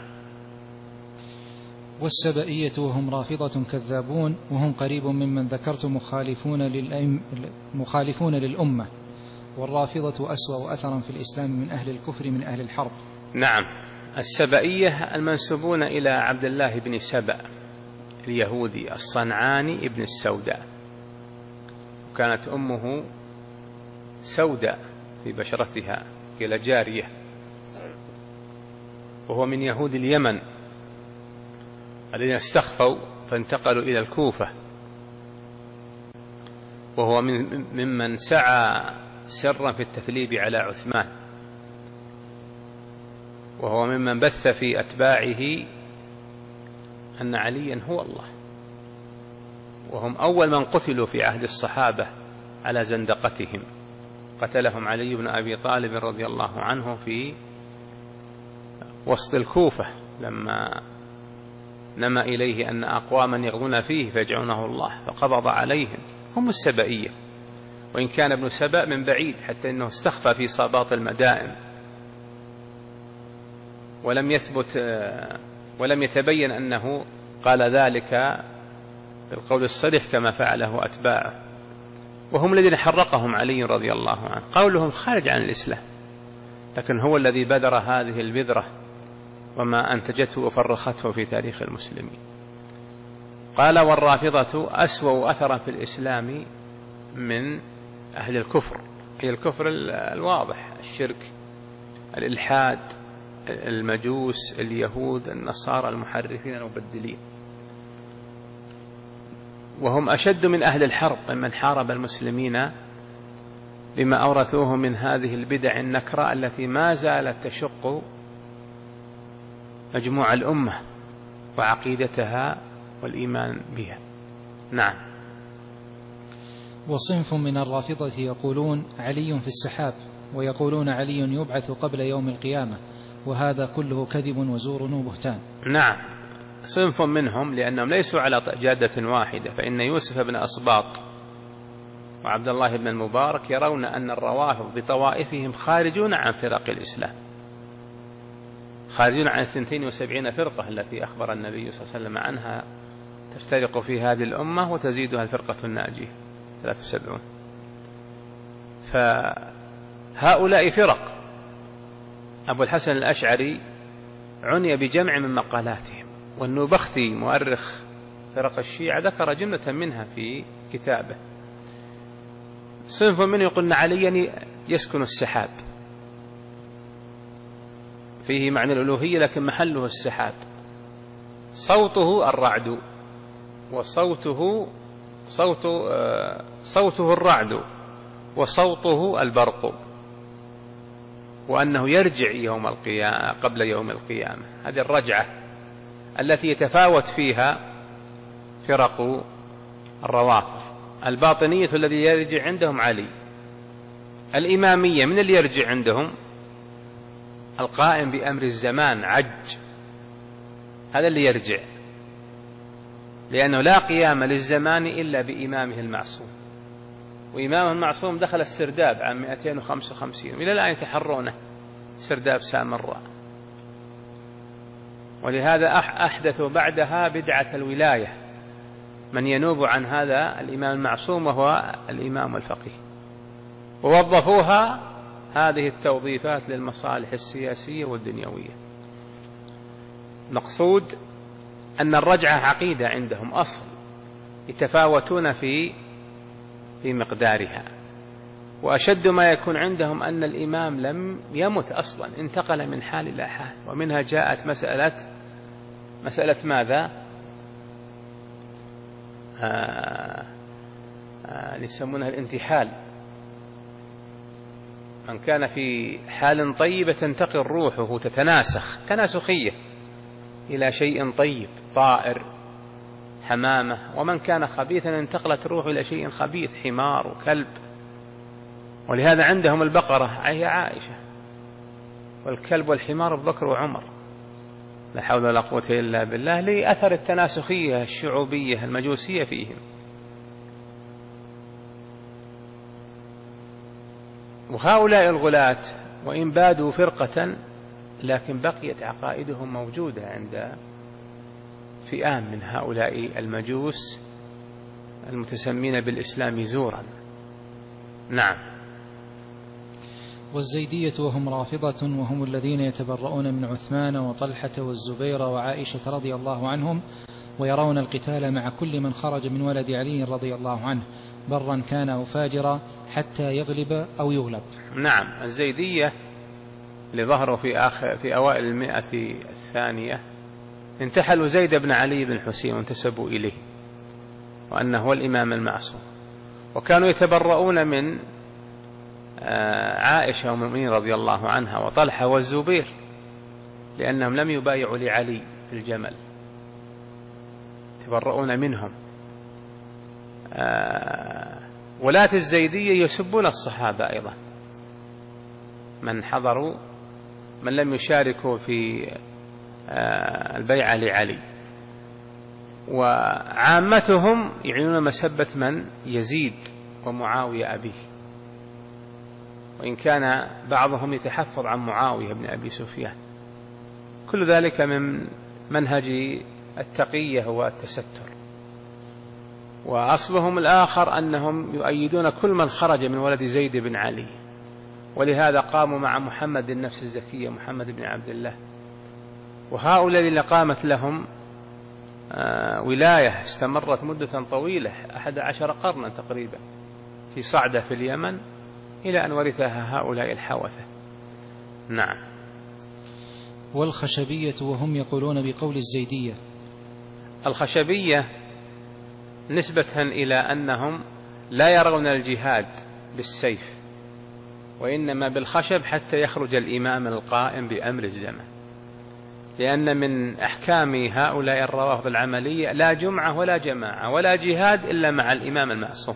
والسبئية وهم رافضة كذابون، وهم قريب ممن ذكرت مخالفون للأم مخالفون للأمة، والرافضة أسوأ أثرا في الإسلام من أهل الكفر من أهل الحرب. نعم. السبئية المنسوبون إلى عبد الله بن سبأ اليهودي الصنعاني ابن السوداء، وكانت أمه سوداء في بشرتها إلى جارية، وهو من يهود اليمن الذين استخفوا فانتقلوا إلى الكوفة، وهو من ممن سعى سرا في التثليب على عثمان، وهو ممن بث في أتباعه أن عليا هو الله، وهم أول من قتلوا في عهد الصحابة على زندقتهم. قتلهم علي بن أبي طالب رضي الله عنه في وسط الكوفة لما نما إليه أن أقواما يغضون فيه فيجعونه الله، فقبض عليهم. هم السبئية، وإن كان ابن سبأ من بعيد حتى أنه استخفى في صابات المدائن، ولم يثبت ولم يتبين أنه قال ذلك بالقول الصريح كما فعله أتباعه، وهم الذين حرقهم علي رضي الله عنه. قولهم خارج عن الإسلام، لكن هو الذي بذر هذه البذرة وما أنتجته وفرخته في تاريخ المسلمين. قال: والرافضة أسوأ أثرا في الإسلام من أهل الكفر، هي الكفر الواضح، الشرك، الإلحاد، المجوس، اليهود، النصارى، المحرفين المبدلين. وهم أشد من أهل الحرب ممن حارب المسلمين بما أورثوه من هذه البدع النكرة التي ما زالت تشق مجموع الأمة وعقيدتها والإيمان بها. نعم. وصنف من الرافضة يقولون علي في السحاب، ويقولون علي يبعث قبل يوم القيامة، وهذا كله كذب وزور وبهتان. نعم. صنف منهم لأنهم ليسوا على جادة واحدة، فإن يوسف بن أصباط وعبد الله بن المبارك يرون أن الروافض بطوائفهم خارجون عن فرق الإسلام، خارجون عن اثنتين وسبعين فرقة التي أخبر النبي صلى الله عليه وسلم عنها تفترق في هذه الأمة وتزيدها الفرقة الناجية ثلاث وسبعون. فهؤلاء فرق. أبو الحسن الأشعري عني بجمع من مقالاتهم، والنوبختي مؤرخ فرق الشيعة ذكر جملة منها في كتابه. صنف منه يقولون عليا يسكن السحاب، فيه معنى الألوهية لكن محله السحاب، صوته الرعد، وصوته صوت صوته الرعد وصوته البرق، وأنه يرجع يوم القيامة قبل يوم القيامة. هذه الرجعة التي يتفاوت فيها فرق الروافض. الباطنية الذي يرجع عندهم علي، الإمامية من اللي يرجع عندهم القائم بأمر الزمان عج، هذا اللي يرجع، لأنه لا قيام للزمان إلا بإمامه المعصوم، وإمامه المعصوم دخل السرداب عام مئتين وخمسة وخمسين إلى الآن يتحرونه، سرداب سامراء. ولهذا أحدثوا بعدها بدعة الولاية، من ينوب عن هذا الإمام المعصوم وهو الإمام الفقيه، ووظفوها هذه التوظيفات للمصالح السياسية والدنيوية. مقصود أن الرجعة عقيدة عندهم أصل، يتفاوتون في في مقدارها، وأشد ما يكون عندهم أن الإمام لم يمت أصلا، انتقل من حال إلى حال. ومنها جاءت مسألة مسألة ماذا آه آه يسمونها الانتحال، من كان في حال طيبة تنتقل روحه تتناسخ تناسخية إلى شيء طيب طائر حمامة، ومن كان خبيثا انتقلت روحه إلى شيء خبيث حمار وكلب. ولهذا عندهم البقرة هي عائشة، والكلب والحمار أبو بكر وعمر، لا حول ولا قوة إلا بالله، لأثر التناسخية الشعوبية المجوسية فيهم. وهؤلاء الغلاة وإن بادوا فرقة لكن بقيت عقائدهم موجودة عند فئام من هؤلاء المجوس المتسمين بالإسلام زورا. نعم. والزيدية وهم رافضة، وهم الذين يتبرؤون من عثمان وطلحة والزبير وعائشة رضي الله عنهم، ويرون القتال مع كل من خرج من ولد علي رضي الله عنه برا كان أو فاجرا حتى يغلب أو يغلب. نعم. الزيدية اللي ظهروا في آخر في أوائل المئة الثانية انتحلوا زيد بن علي بن الحسين وانتسبوا إليه وأنه هو الإمام المعصوم، وكانوا يتبرؤون من عائشة أم المؤمنين رضي الله عنها وطلحة والزبير لأنهم لم يبايعوا لعلي في الجمل، يتبرؤون منهم. ولاة الزيدية يسبون الصحابة أيضا، من حضروا من لم يشاركوا في البيعة لعلي، وعامتهم يعنون مسبة من؟ يزيد ومعاوية أبيه، وإن كان بعضهم يتحفظ عن معاوية بن أبي سفيان. كل ذلك من منهج التقية والتستر. وأصلهم الآخر أنهم يؤيدون كل من خرج من ولد زيد بن علي، ولهذا قاموا مع محمد النفس الزكية محمد بن عبد الله. وهؤلاء الذين قامت لهم ولاية استمرت مدة طويلة أحد عشر قرنا تقريبا في صعدة في اليمن إلى أن ورثها هؤلاء الحوثة. نعم. والخشبية وهم يقولون بقول الزيدية. الخشبية نسبة إلى أنهم لا يرون الجهاد بالسيف وإنما بالخشب حتى يخرج الإمام القائم بأمر الزمن، لأن من أحكام هؤلاء الروافض العملية لا جمعة ولا جماعة ولا جهاد إلا مع الإمام المعصوم.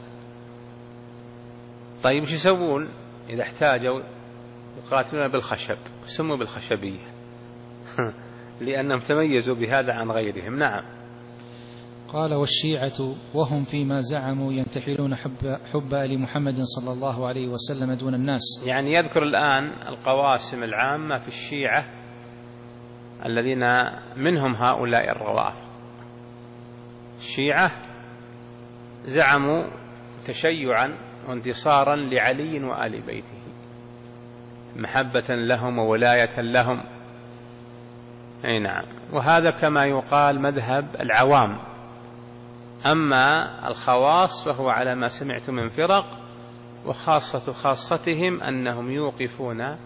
طيب شو يسوون إذا احتاجوا؟ يقاتلون بالخشب، سموا بالخشبية لأنهم تميزوا بهذا عن غيرهم. نعم. قال والشيعة وهم فيما زعموا ينتحلون حب, حب آل محمد صلى الله عليه وسلم دون الناس. يعني يذكر الآن القواسم العامة في الشيعة الذين منهم هؤلاء الروافض. الشيعة زعموا تشيعا وانتصارا لعلي وآل بيته، محبة لهم وولاية لهم. أي نعم. وهذا كما يقال مذهب العوام. أما الخواص فهو على ما سمعت من فرق، وخاصة خاصتهم أنهم يوقفون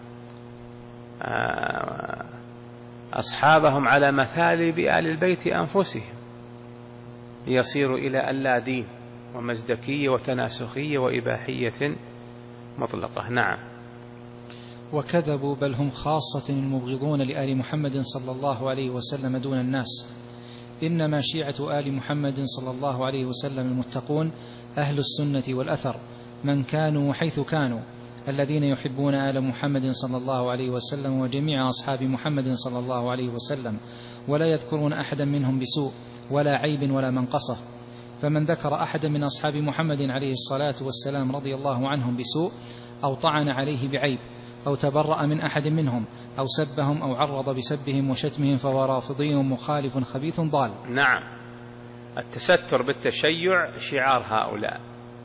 أصحابهم على مثالب آل البيت أنفسهم ليصيروا إلى ألا دين ومزدكية وتناسخية وإباحية مطلقة. نعم. وكذبوا، بل هم خاصة المبغضون لآل محمد صلى الله عليه وسلم دون الناس. إنما شيعة آل محمد صلى الله عليه وسلم المتقون أهل السنة والأثر، من كانوا حيث كانوا، الذين يحبون آل محمد صلى الله عليه وسلم وجميع أصحاب محمد صلى الله عليه وسلم، ولا يذكرون أحدا منهم بسوء ولا عيب ولا منقصة. فمن ذكر أحدا من أصحاب محمد عليه الصلاة والسلام رضي الله عنهم بسوء أو طعن عليه بعيب أو تبرأ من أحد منهم أو سبهم أو عرض بسبهم وشتمهم فهو رافضي مخالف خبيث ضال. نعم. التستر بالتشيع شعار هؤلاء،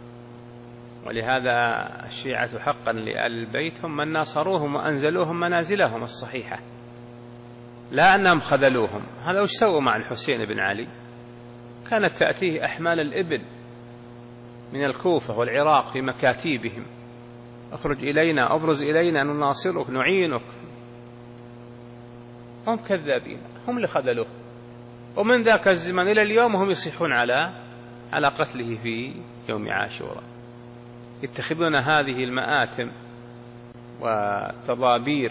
ولهذا الشيعة حقا لآل البيت هم من ناصروهم وأنزلوهم منازلهم الصحيحة، لا أنهم خذلوهم. هذا وش سووا مع الحسين بن علي؟ كانت تأتيه أحمال الإبل من الكوفة والعراق في مكاتيبهم، اخرج إلينا، أبرز إلينا، نناصرك، نعينك. هم كذابين، هم اللي خذلوه. ومن ذاك الزمن إلى اليوم هم يصيحون على على قتله في يوم عاشوراء، يتخذون هذه المآتم والتضابير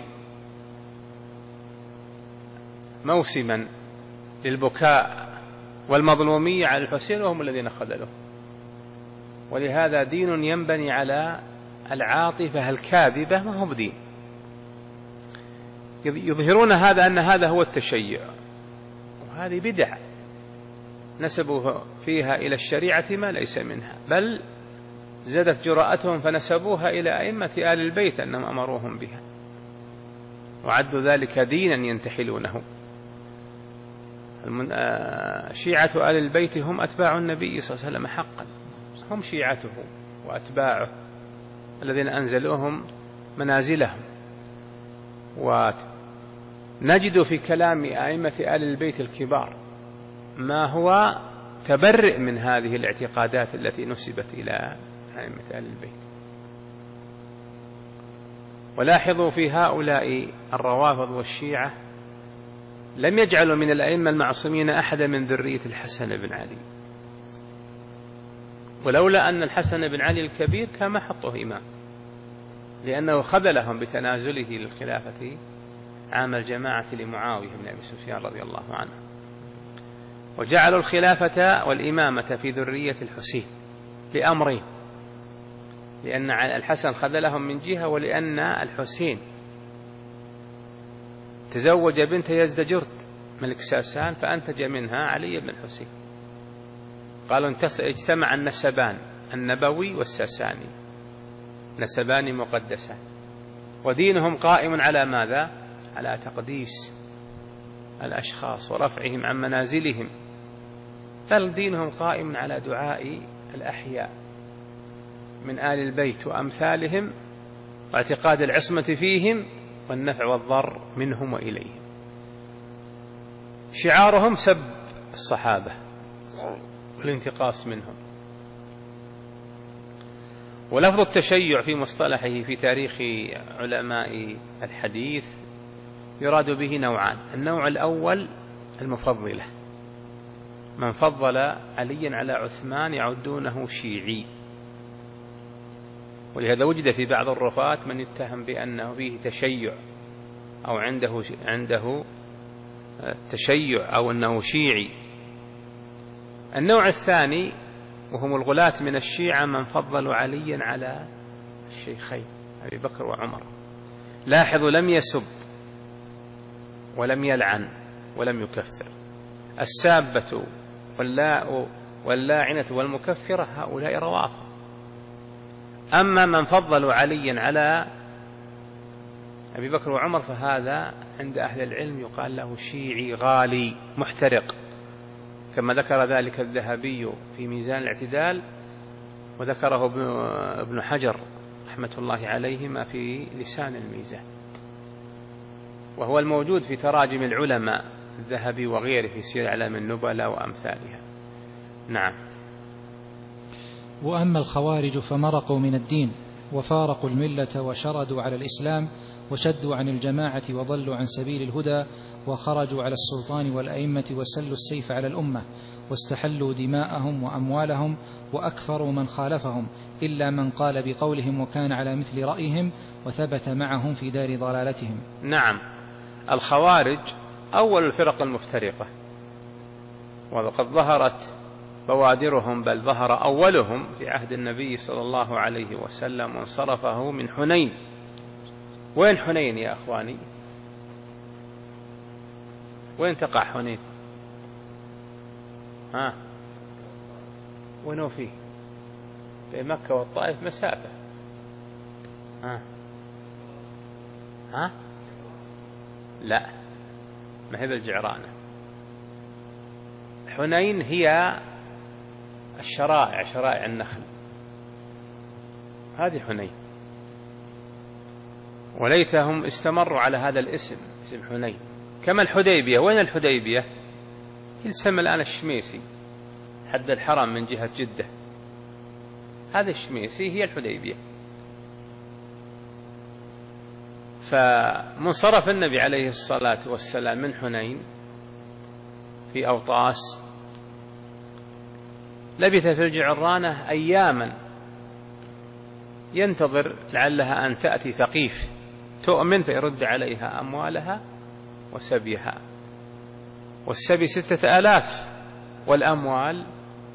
موسما للبكاء والمظلومية على الحسين وهم الذين خذلوه. ولهذا دين ينبني على العاطفة الكاذبة ما هو بدين. يظهرون هذا أن هذا هو التشيع، وهذه بدعة نسبوا فيها إلى الشريعة ما ليس منها، بل زادت جراءتهم فنسبوها إلى أئمة آل البيت أنهم أمروهم بها وعدوا ذلك دينا ينتحلونه. شيعة آل البيت هم أتباع النبي صلى الله عليه وسلم حقا، هم شيعته وأتباعه الذين أنزلوهم منازلهم. ونجد في كلام أئمة آل البيت الكبار ما هو تبرئ من هذه الاعتقادات التي نسبت إلى أئمة آل البيت. ولاحظوا في هؤلاء الروافض والشيعة لم يجعلوا من الأئمة المعصومين أحدا من ذرية الحسن بن علي، ولولا أن الحسن بن علي الكبير كان ما حطوه إمام، لأنه خذلهم بتنازله للخلافة عام الجماعة لمعاوية بن أبي سفيان رضي الله عنه، وجعلوا الخلافة والإمامة في ذرية الحسين لأمرين: لأن الحسن خذلهم من جهة، ولأن الحسين تزوج بنت يزدجرد ملك ساسان فأنتج منها علي بن الحسين. قالوا اجتمع النسبان النبوي والساساني، نسبان مقدسان، ودينهم قائم على ماذا؟ على تقديس الأشخاص ورفعهم عن منازلهم، بل دينهم قائم على دعاء الأحياء من آل البيت وأمثالهم واعتقاد العصمة فيهم والنفع والضر منهم وإليهم. شعارهم سب الصحابة والانتقاص منهم. ولفظ التشيع في مصطلحه في تاريخ علماء الحديث يراد به نوعان: النوع الأول المفضلة، من فضل عليا على عثمان يعدونه شيعي، ولهذا وجد في بعض الرفاة من يتهم بأنه فيه تشيع أو عنده عنده تشيع أو أنه شيعي. النوع الثاني وهم الغلاة من الشيعة من فضلوا عليا على الشيخين أبي بكر وعمر. لاحظوا لم يسب ولم يلعن ولم يكفر. السابة واللاء واللاعنة والمكفرة هؤلاء روافض. أما من فضلوا عليا على أبي بكر وعمر فهذا عند أهل العلم يقال له شيعي غالي محترق، كما ذكر ذلك الذهبي في ميزان الاعتدال، وذكره ابن حجر رحمة الله عليهما في لسان الميزان، وهو الموجود في تراجم العلماء الذهبي وغيره في سير أعلام النبلاء وأمثالها. نعم. وأما الخوارج فمرقوا من الدين وفارقوا الملة وشردوا على الإسلام وشدوا عن الجماعة وضلوا عن سبيل الهدى وخرجوا على السلطان والأئمة وسلوا السيف على الأمة واستحلوا دماءهم وأموالهم وأكفروا من خالفهم إلا من قال بقولهم وكان على مثل رأيهم وثبت معهم في دار ضلالتهم. نعم. الخوارج أول الفرق المفترقة، وقد ظهرت بوادرهم بل ظهر أولهم في عهد النبي صلى الله عليه وسلم وانصرفه من حنين. وين حنين يا أخواني؟ وين تقع حنين؟ ها وينه فيه؟ بين مكة والطائف مسافة. ها ها لا، ما هي بالجعرانة. حنين هي الشرائع، شرائع النخل، هذه حنين. وليتهم استمروا على هذا الاسم، اسم حنين. كما الحديبية. وين الحديبية؟ يسمى الآن الشميسي، حد الحرم من جهة جدة، هذا الشميسي هي الحديبية. فمنصرف النبي عليه الصلاة والسلام من حنين في أوطاس، لبث في الجعرانة أياما ينتظر لعلها أن تأتي ثقيف تؤمن فيرد عليها أموالها وسبيها. والسبي ستة آلاف والأموال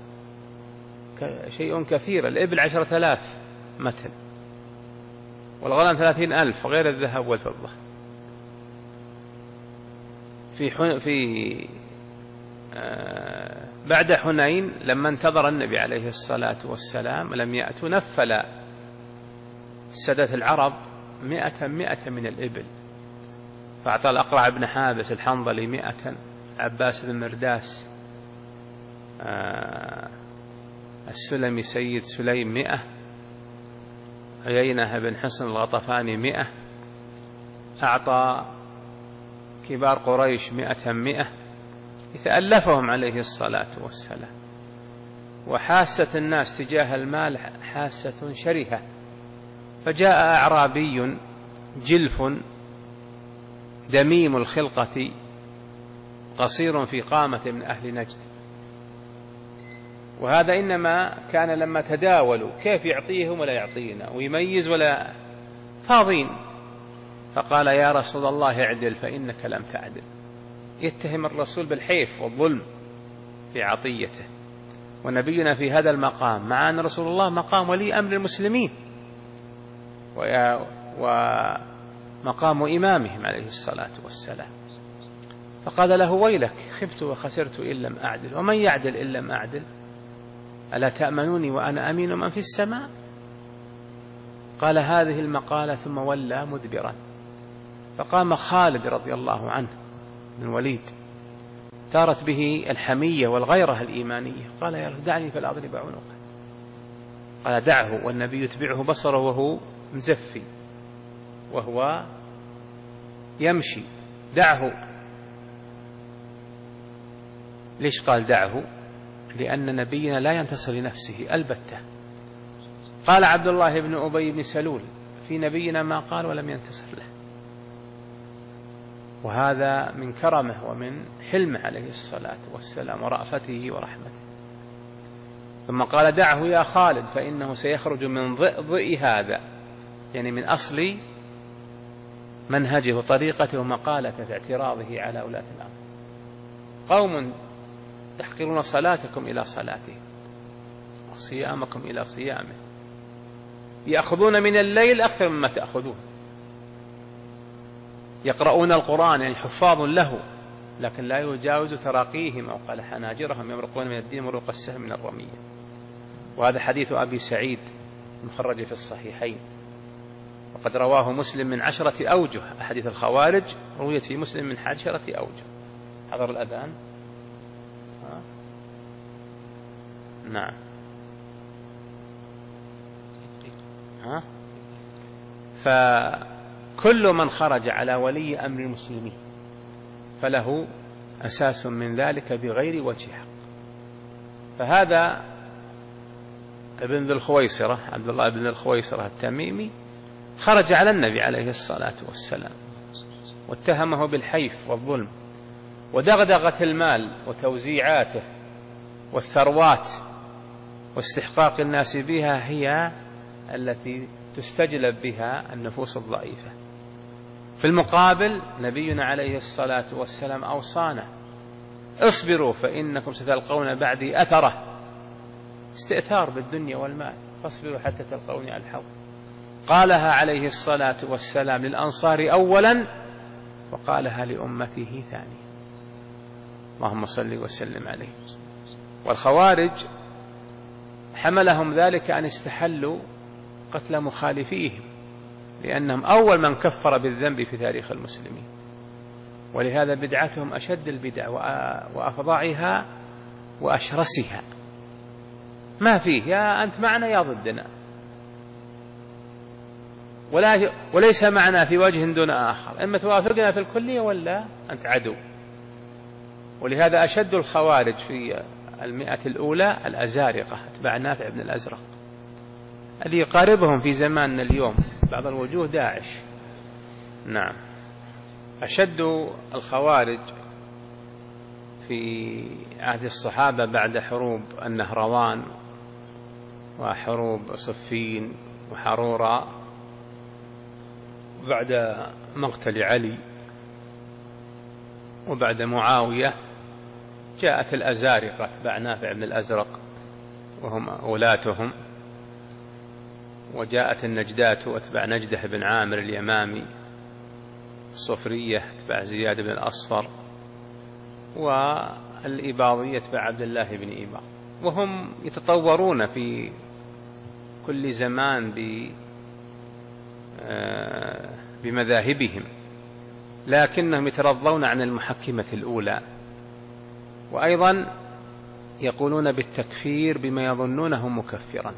شيء كثير، الإبل عشرة آلاف متن، والغنم ثلاثين ألف غير الذهب والفضة. في في بعد حنين لما انتظر النبي عليه الصلاة والسلام لم يأتوا، نفل سادة العرب مئة مئة من الإبل، فأعطى الأقرع بن حابس الحنظلي مئة، عباس بن مرداس السلمي سيد سليم مئة، عيينة بن حصن الغطفاني مئة، أعطى كبار قريش مئة مئة، يتألفهم عليه الصلاة والسلام. وحاسة الناس تجاه المال حاسة شرهة، فجاء أعرابي جلف دميم الخلقة قصير في قامة من أهل نجد، وهذا إنما كان لما تداولوا كيف يعطيهم ولا يعطينا ويميز ولا فاضين، فقال يا رسول الله اعدل فإنك لم تعدل. يتهم الرسول بالحيف والظلم في عطيته، ونبينا في هذا المقام، مع أن رسول الله مقام ولي أمر المسلمين ومقام إمامهم عليه الصلاة والسلام، فقال له ويلك خبت وخسرت إن لم أعدل، ومن يعدل إن لم أعدل؟ ألا تأمنوني وأنا أمين من في السماء؟ قال هذه المقالة ثم ولى مدبرا. فقام خالد رضي الله عنه بن الوليد، ثارت به الحمية والغيرة الإيمانية، قال يا رسول دعني فلأضرب عنقه. قال دعه، والنبي يتبعه بصره وهو مزفي وهو يمشي، دعه. ليش قال دعه؟ لأن نبينا لا ينتصر لنفسه البتة. قال عبد الله بن أبي بن سلول في نبينا ما قال ولم ينتصر له، وهذا من كرمه ومن حلمه عليه الصلاة والسلام ورأفته ورحمته. ثم قال دعه يا خالد فإنه سيخرج من ضئضئ هذا، يعني من أصل منهجه وطريقته ومقالته في اعتراضه على ولاة الأمر. قوم تحقرون صلاتكم إلى صلاته وصيامكم إلى صيامه، يأخذون من الليل أكثر مما تأخذون، يقرؤون القرآن يعني حفاظ له، لكن لا يجاوز تراقيهم أو قال حناجرهم، يمرقون من الدين مروق السهم من الرمية. وهذا حديث أبي سعيد مخرج في الصحيحين، وقد رواه مسلم من عشرة أوجه. أحاديث الخوارج رويت في مسلم من عشرة أوجه. حضر الأذان؟ ها؟ نعم. ها؟ فكل من خرج على ولي أمر المسلمين فله أساس من ذلك بغير وجه حق. فهذا ابن ذي الخويصرة عبد الله بن الخويصرة التميمي خرج على النبي عليه الصلاة والسلام واتهمه بالحيف والظلم ودغدغة المال وتوزيعاته والثروات واستحقاق الناس بها هي التي تستجلب بها النفوس الضعيفة. في المقابل نبينا عليه الصلاة والسلام أوصانا اصبروا فإنكم ستلقون بعدي أثرة، استئثار بالدنيا والمال، فاصبروا حتى تلقوني على الحوض. قالها عليه الصلاة والسلام للأنصار أولا وقالها لأمته ثانيا. اللهم صل وسلم عليه. والخوارج حملهم ذلك أن استحلوا قتل مخالفيهم، لأنهم أول من كفر بالذنب في تاريخ المسلمين، ولهذا بدعتهم أشد البدع وأفظعها وأشرسها. ما فيه يا أنت معنا يا ضدنا، ولا وليس معنا في وجه دون آخر، إما توافقنا في الكلية ولا أنت عدو. ولهذا أشد الخوارج في المئة الأولى الأزارقة أتباع نافع بن الأزرق، الذي يقاربهم في زماننا اليوم بعض الوجوه داعش. نعم. أشد الخوارج في عهد الصحابة بعد حروب النهروان وحروب صفين وحرورة، وبعد مقتل علي وبعد معاوية جاءت الأزارقة أتباع نافع بن الأزرق وهم ولاتهم، وجاءت النجدات أتباع نجده بن عامر اليمامي، الصفرية أتباع زياد بن الأصفر، والإباضي يتبع عبد الله بن إباض، وهم يتطورون في كل زمان بمذاهبهم، لكنهم يترضون عن المحكمة الأولى، وأيضا يقولون بالتكفير بما يظنونه مكفرا،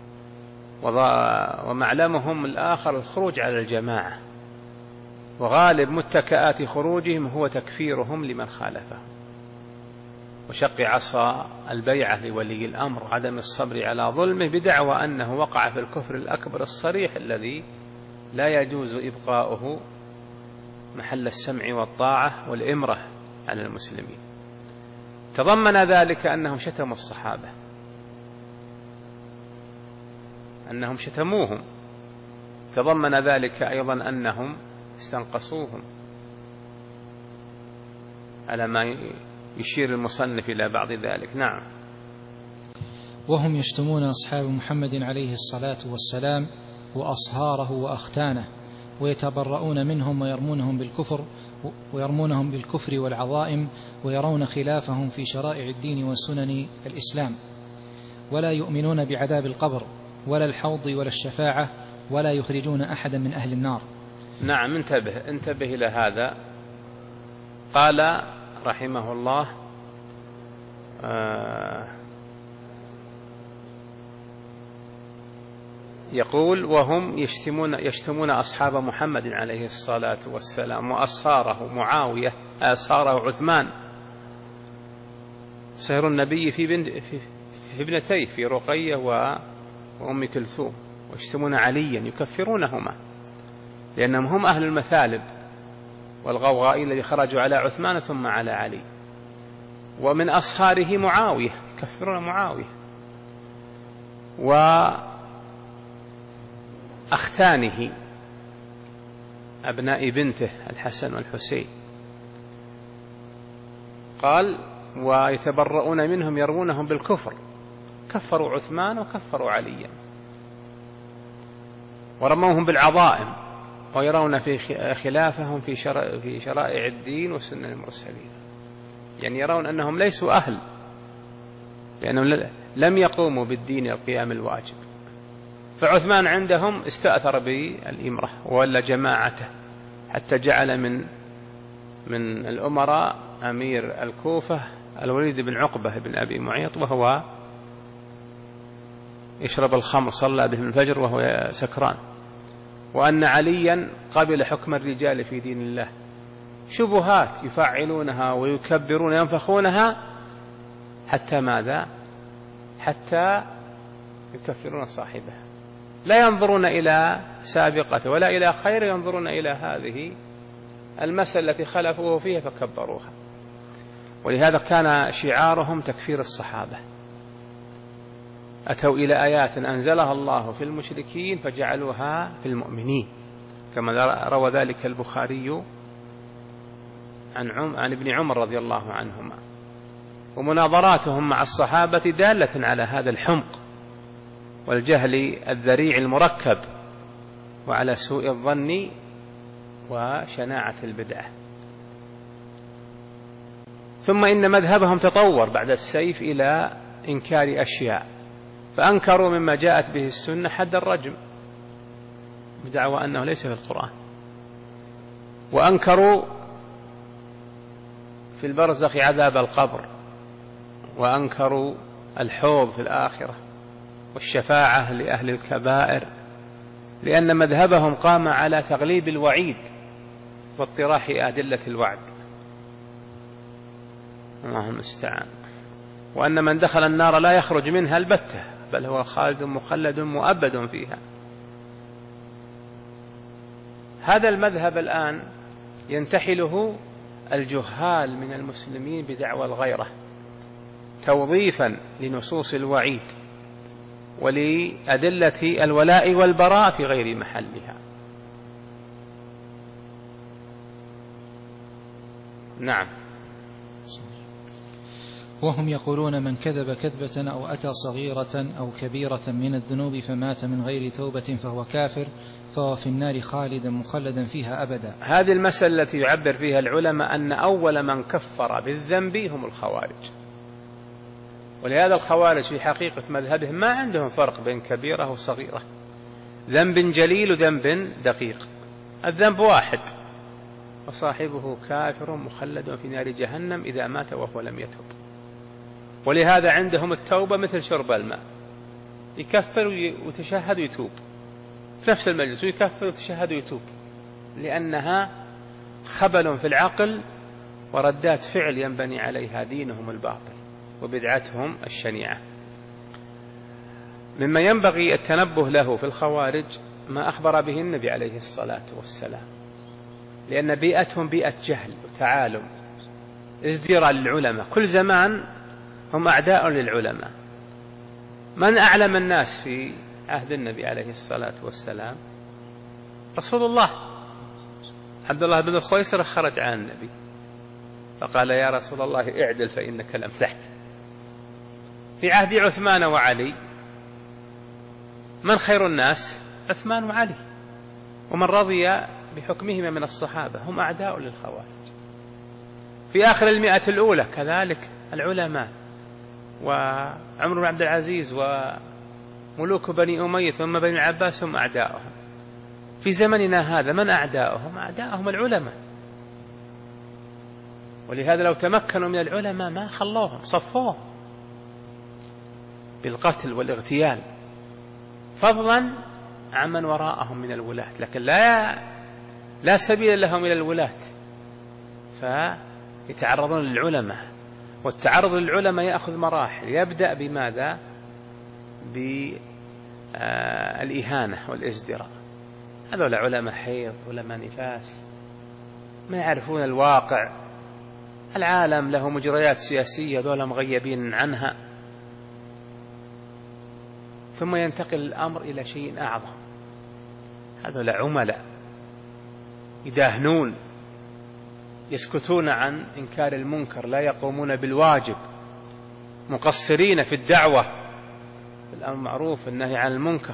ومعلمهم الآخر الخروج على الجماعة، وغالب متكئات خروجهم هو تكفيرهم لمن خالفه، وشق عصا البيعة لولي الأمر، عدم الصبر على ظلمه بدعوى أنه وقع في الكفر الأكبر الصريح الذي لا يجوز إبقاؤه محل السمع والطاعة والإمرة على المسلمين. تضمن ذلك أنهم شتموا الصحابة، أنهم شتموهم، تضمن ذلك أيضا أنهم استنقصوهم، على ما يشير المصنف إلى بعض ذلك. نعم. وهم يشتمون أصحاب محمد عليه الصلاة والسلام وأصهاره وأختانه، ويتبرؤون منهم ويرمونهم بالكفر ويرمونهم بالكفر والعظائم، ويرون خلافهم في شرائع الدين وسنن الإسلام، ولا يؤمنون بعذاب القبر ولا الحوض ولا الشفاعة، ولا يخرجون أحدا من أهل النار. نعم، انتبه انتبه إلى هذا. قال رحمه الله آه يقول وهم يشتمون, يشتمون أصحاب محمد عليه الصلاة والسلام وأصهاره معاوية، أصهاره عثمان صهر النبي في, بنت في, في ابنتيه في رقية وأم كلثوم، ويشتمون عليا يكفرونهما لأنهم هم أهل المثالب والغوغاء الذي خرجوا على عثمان ثم على علي. ومن أصهاره معاوية، يكفرون معاوية، وأختانه أبناء بنته الحسن والحسين. قال ويتبرؤون منهم يرمونهم بالكفر، كفروا عثمان وكفروا عليا، ورموهم بالعظائم، ويرون في خلافهم في في شرائع الدين وسنن المرسلين، يعني يرون أنهم ليسوا أهل، لأنهم لم يقوموا بالدين القيام الواجب. فعثمان عندهم استأثر بالإمرة وولى جماعته، حتى جعل من من الأمراء أمير الكوفة الوليد بن عقبة بن أبي معيط، وهو يشرب الخمر، صلى بهم الفجر وهو سكران. وأن عليا قبل حكم الرجال في دين الله، شبهات يفعلونها ويكبرون ينفخونها حتى ماذا؟ حتى يكفرون صاحبها، لا ينظرون إلى سابقته ولا إلى خير، ينظرون إلى هذه المسألة التي خلفوه فيها فكبروها. ولهذا كان شعارهم تكفير الصحابة، أتوا إلى آيات أنزلها الله في المشركين فجعلوها في المؤمنين، كما روى ذلك البخاري عن, عم عن ابن عمر رضي الله عنهما. ومناظراتهم مع الصحابة دالة على هذا الحمق والجهل الذريع المركب، وعلى سوء الظن وشناعة البدعة. ثم إن مذهبهم تطور بعد السيف إلى إنكار أشياء، فأنكروا مما جاءت به السنة حد الرجم بدعوى أنه ليس في القرآن، وأنكروا في البرزخ عذاب القبر، وأنكروا الحوض في الآخرة والشفاعة لأهل الكبائر، لأن مذهبهم قام على تغليب الوعيد واطراح أدلة الوعد، الله المستعان. وأن من دخل النار لا يخرج منها البتة، بل هو خالد مخلد مؤبد فيها. هذا المذهب الآن ينتحله الجهال من المسلمين بدعوى الغيرة، توظيفا لنصوص الوعيد ولأدلة الولاء والبراء في غير محلها. نعم. وهم يقولون من كذب كذبة أو أتى صغيرة أو كبيرة من الذنوب فمات من غير توبة فهو كافر، فهو في النار خالدا مخلدا فيها أبدا. هذه المسألة التي يعبر فيها العلماء أن أول من كفر بالذنب هم الخوارج، ولهذا الخوارج في حقيقة مذهبهم ما عندهم فرق بين كبيرة وصغيرة، ذنب جليل وذنب دقيق، الذنب واحد وصاحبه كافر مخلد في نار جهنم إذا مات وهو لم يتوب. ولهذا عندهم التوبة مثل شرب الماء، يكفر ويتشهد ويتوب في نفس المجلس، ويكفر ويتشهد ويتوب، لأنها خبل في العقل وردات فعل ينبني عليها دينهم الباطل وبدعتهم الشنيعة. مما ينبغي التنبه له في الخوارج ما أخبر به النبي عليه الصلاة والسلام، لأن بيئتهم بيئة جهل وتعالم، ازدراء للعلماء، كل زمان هم أعداء للعلماء. من أعلم الناس في عهد النبي عليه الصلاة والسلام؟ رسول الله. عبد الله بن الخويصرة خرج عن النبي فقال يا رسول الله اعدل فإنك لم تحكم. في عهد عثمان وعلي من خير الناس؟ عثمان وعلي، ومن رضي بحكمهما من الصحابة هم أعداء للخوارج. في آخر المئة الأولى كذلك العلماء، وعمر بن عبد العزيز وملوك بني أمية ثم بني العباس هم أعداؤهم. في زمننا هذا من أعداؤهم؟ أعداؤهم العلماء. ولهذا لو تمكنوا من العلماء ما خلوهم، صفوهم بالقتل والاغتيال، فضلا عمن وراءهم من الولاة، لكن لا لا سبيل لهم إلى الولاة فيتعرضون للعلماء. والتعرض للعلماء يأخذ مراحل، يبدأ بماذا؟ بالإهانة والإزدراء. هذول علماء حيض، علماء نفاس، ما يعرفون الواقع، العالم له مجريات سياسية ذولا مغيبين عنها. ثم ينتقل الأمر إلى شيء أعظم، هذول عملاء يداهنون، يسكتون عن إنكار المنكر، لا يقومون بالواجب، مقصرين في الدعوة بالأمر المعروف والنهي عن المنكر.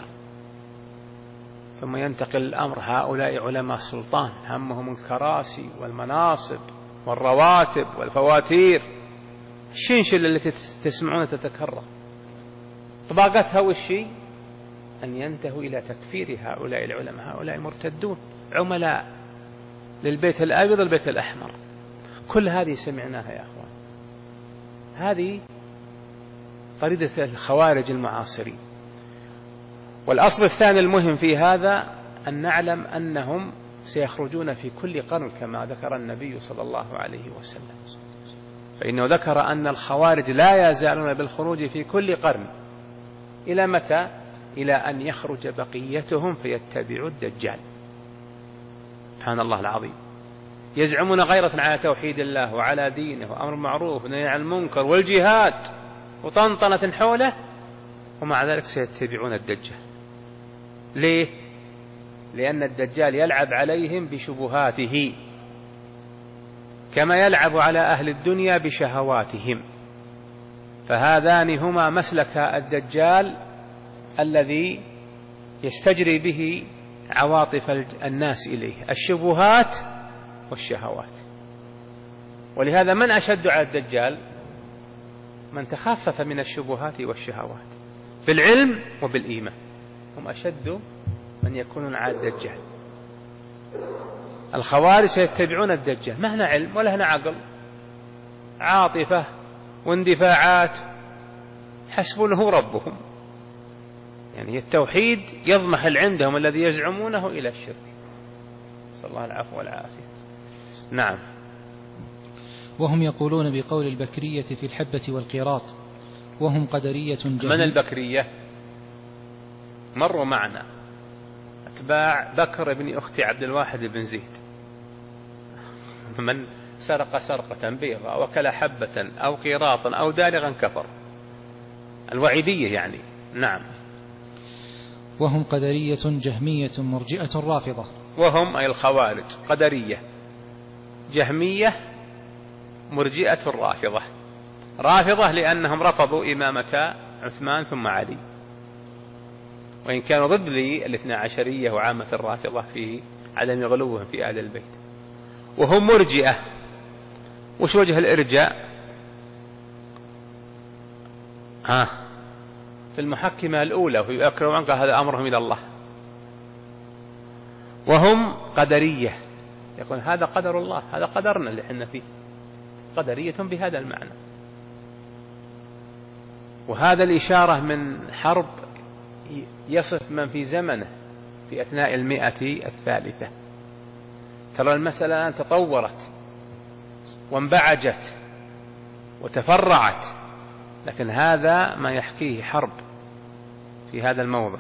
ثم ينتقل الأمر هؤلاء علماء السلطان، همهم الكراسي والمناصب والرواتب والفواتير، الشنشل التي تسمعون تتكرر، طباقتها والشيء أن ينتهوا إلى تكفير هؤلاء العلماء. هؤلاء مرتدون عملاء للبيت الأبيض البيت الأحمر. كل هذه سمعناها يا أخوان، هذه طريقة الخوارج المعاصرين. والأصل الثاني المهم في هذا أن نعلم أنهم سيخرجون في كل قرن كما ذكر النبي صلى الله عليه وسلم، فإنه ذكر أن الخوارج لا يزالون بالخروج في كل قرن. إلى متى؟ إلى أن يخرج بقيتهم فيتبعوا الدجال. سبحان الله العظيم، يزعمون غيرة على توحيد الله وعلى دينه وأمر معروف ونهي عن المنكر والجهاد وطنطنة حوله، ومع ذلك سيتبعون الدجال. ليه؟ لأن الدجال يلعب عليهم بشبهاته كما يلعب على أهل الدنيا بشهواتهم، فهذان هما مسلك الدجال الذي يستجري به عواطف الناس إليه، الشبهات والشهوات. ولهذا من أشد على الدجال؟ من تخفف من الشبهات والشهوات بالعلم وبالإيمان، هم أشد من يكونون على الدجال. الخوارج سيتبعون الدجال، ما هنا علم ولا هنا عقل، عاطفة واندفاعات، حسبونه ربهم. يعني التوحيد يضمحل عندهم الذي يزعمونه إلى الشرك. صلى الله العفو والعافية. نعم. وهم يقولون بقول البكرية في الحبة والقيراط، وهم قدرية جميع. من البكرية؟ مروا معنا أتباع بكر بن أخت عبد الواحد بن زيد، من سرق سرقة بيضة وكل حبة أو قيراطا أو دالغا كفر، الوعيدية يعني. نعم. وهم قدرية جهمية مرجئة رافضة. وهم أي الخوارج قدرية جهمية مرجئة رافضة. رافضة لأنهم رفضوا إمامة عثمان ثم علي، وإن كانوا ضد لي الاثنى عشرية وعامة الرافضة في عدم غلوهم في أهل البيت، وهم مرجئة. وش وجه الإرجاء؟ ها في المحكمة الأولى وفي أكرم عنك هذا أمرهم إلى الله. وهم قدرية، يقول هذا قدر الله، هذا قدرنا اللي احنا فيه، قدرية بهذا المعنى. وهذا الإشارة من حرب يصف من في زمنه في أثناء المئة الثالثة. ترى المسألة الآن تطورت وانبعجت وتفرعت، لكن هذا ما يحكيه حرب في هذا الموضع.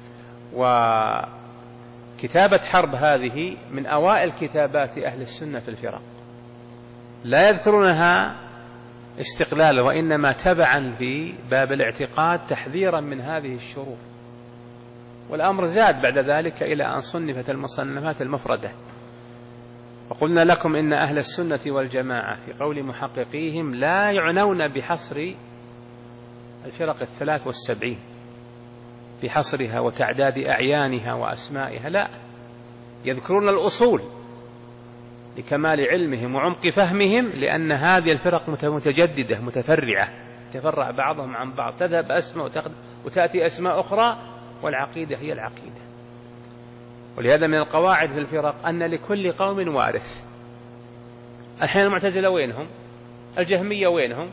وكتابة حرب هذه من أوائل كتابات أهل السنة في الفرق، لا يذكرونها استقلالا، وإنما تبعا في باب الاعتقاد تحذيرا من هذه الشرور. والأمر زاد بعد ذلك إلى أن صنفت المصنفات المفردة. وقلنا لكم إن أهل السنة والجماعة في قول محققيهم لا يعنون بحصر الفرق الثلاث والسبعين، بحصرها وتعداد أعيانها وأسمائها، لا، يذكرون الأصول لكمال علمهم وعمق فهمهم، لأن هذه الفرق متجددة متفرعة، تفرع بعضهم عن بعض، تذهب أسماء وتأتي أسماء أخرى، والعقيدة هي العقيدة. ولهذا من القواعد في الفرق أن لكل قوم وارث. الحين المعتزلة وينهم؟ الجهمية وينهم؟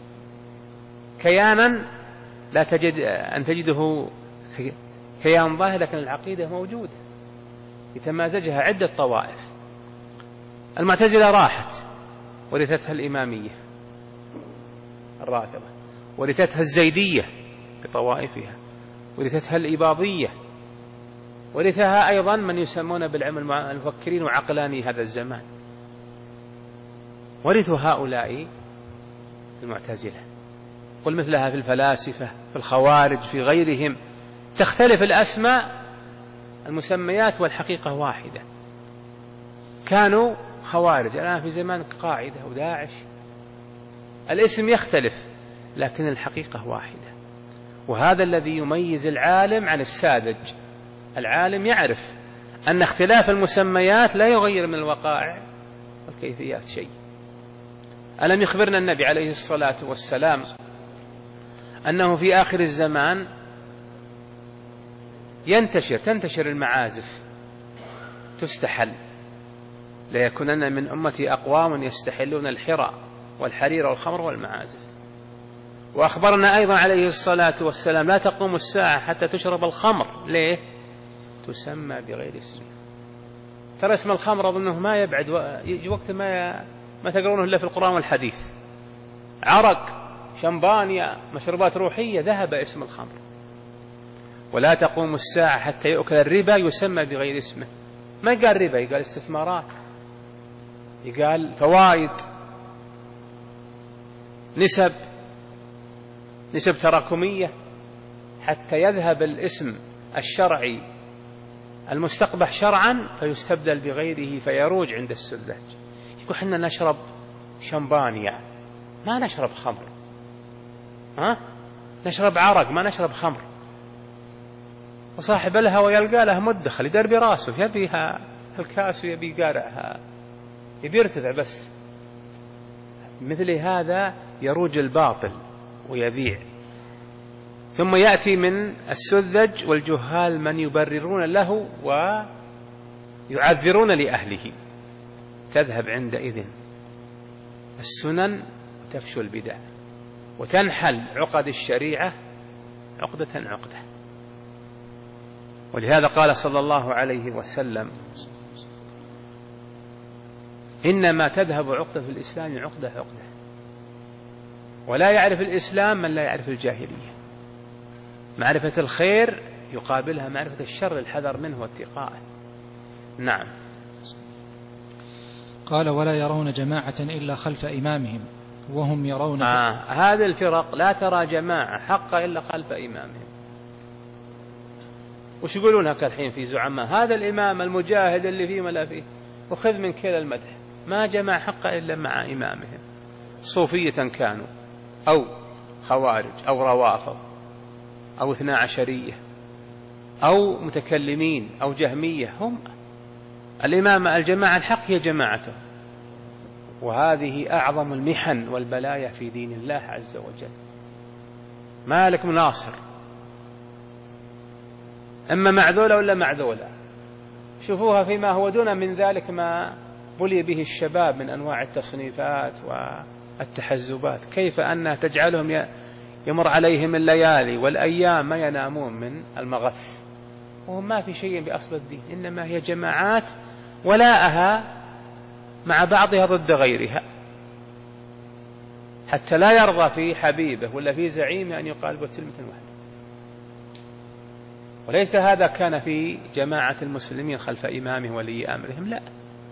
كيانا لا تجد أن تجده كيان ظاهر، لكن العقيدة موجودة يتمازجها عدة طوائف. المعتزلة راحت ورثتها الإمامية الرافضة، ورثتها الزيدية بطوائفها، ورثتها الإباضية، ورثها أيضا من يسمون بالعلم المفكرين وعقلاني هذا الزمان، ورثوا هؤلاء المعتزلة. قل مثلها في الفلاسفة، في الخوارج، في غيرهم، تختلف الأسماء المسميات والحقيقة واحدة. كانوا خوارج، الآن في زمان قاعدة وداعش، الاسم يختلف لكن الحقيقة واحدة. وهذا الذي يميز العالم عن الساذج. العالم يعرف أن اختلاف المسميات لا يغير من الوقائع والكيفيات شيء. ألم يخبرنا النبي عليه الصلاة والسلام أنه في آخر الزمان ينتشر تنتشر المعازف، تستحل، ليكونن من أمتي أقوام يستحلون الحرى والحرير والخمر والمعازف. وأخبرنا أيضا عليه الصلاة والسلام لا تقوم الساعة حتى تشرب الخمر. ليه؟ تسمى بغير اسمه. ترى اسم الخمر أظنه ما يبعد، يجي وقت ما ما تقرونه إلا في القرآن والحديث. عرق، شمبانيا، مشروبات روحية، ذهب اسم الخمر. ولا تقوم الساعة حتى يؤكل الربا، يسمى بغير اسمه. ما يقال ربا، يقال استثمارات، يقال فوائد، نسب نسب تراكمية، حتى يذهب الاسم الشرعي المستقبح شرعا فيستبدل بغيره فيروج عند السذاج. يقول حنا نشرب شمبانيا ما نشرب خمر، ها؟ نشرب عرق ما نشرب خمر. وصاحب الهوى يلقى له مدخل يدر براسه، يبيها الكاس ويبي قارعها، يبي يرتفع بس. مثل هذا يروج الباطل ويبيع. ثم يأتي من السذج والجهال من يبررون له ويعذرون لأهله، تذهب عندئذ السنن وتفشو البدع وتنحل عقد الشريعة عقدة عقدة. ولهذا قال صلى الله عليه وسلم إنما تذهب عقدة في الإسلام عقدة عقدة، ولا يعرف الإسلام من لا يعرف الجاهلية. معرفة الخير يقابلها معرفة الشر، الحذر منه واتقاءه. نعم. قال ولا يرون جماعة إلا خلف إمامهم وهم يرون آه هذه الفرق لا ترى جماعة حقا إلا خلف إمامهم. وش يقولون هكا الحين في زعماء؟ هذا الإمام المجاهد اللي فيه ما لا فيه، وخذ من كلا المدح، ما جمع حقا إلا مع إمامهم. صوفية كانوا أو خوارج أو روافض أو اثنا عشرية أو متكلمين أو جهمية، هم الإمام الجماعة الحق هي جماعته، وهذه أعظم المحن والبلايا في دين الله عز وجل. ما لك مناصر، إما معذولة ولا معذولة. شوفوها فيما هو دون من ذلك ما بلي به الشباب من أنواع التصنيفات والتحزبات، كيف أنها تجعلهم يمر عليهم الليالي والأيام ما ينامون من المغث، وهم ما في شيء بأصل الدين، إنما هي جماعات ولاءها مع بعضها ضد غيرها، حتى لا يرضى في حبيبه ولا في زعيمه أن يقال بكلمة واحدة. وليس هذا كان في جماعة المسلمين خلف إمامه ولي أمرهم، لا،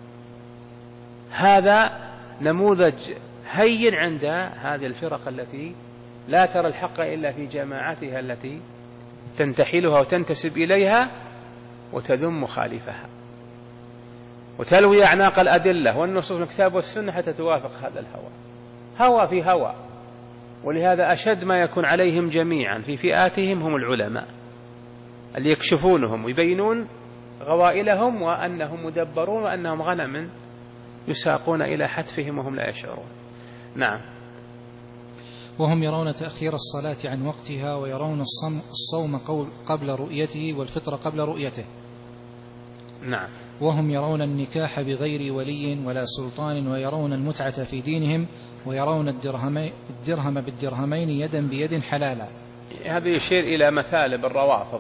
هذا نموذج هين عند هذه الفرق التي لا ترى الحق إلا في جماعتها التي تنتحلها وتنتسب إليها وتذم مخالفها وتلوي أعناق الأدلة والنصوص من الكتاب والسنة حتى توافق هذا الهوى، هوى في هوى. ولهذا أشد ما يكون عليهم جميعا في فئاتهم هم العلماء اللي يكشفونهم ويبينون غوائلهم وأنهم مدبرون وأنهم غنم يساقون إلى حتفهم وهم لا يشعرون. نعم. وهم يرون تأخير الصلاة عن وقتها، ويرون الصوم قبل رؤيته والفطر قبل رؤيته. نعم. وهم يرون النكاح بغير ولي ولا سلطان، ويرون المتعة في دينهم، ويرون الدرهم بالدرهمين يدا بيد حلالا. هذا يشير إلى مثالب الروافض،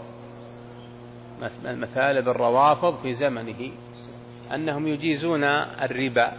مثالب الروافض في زمنه أنهم يجيزون الربا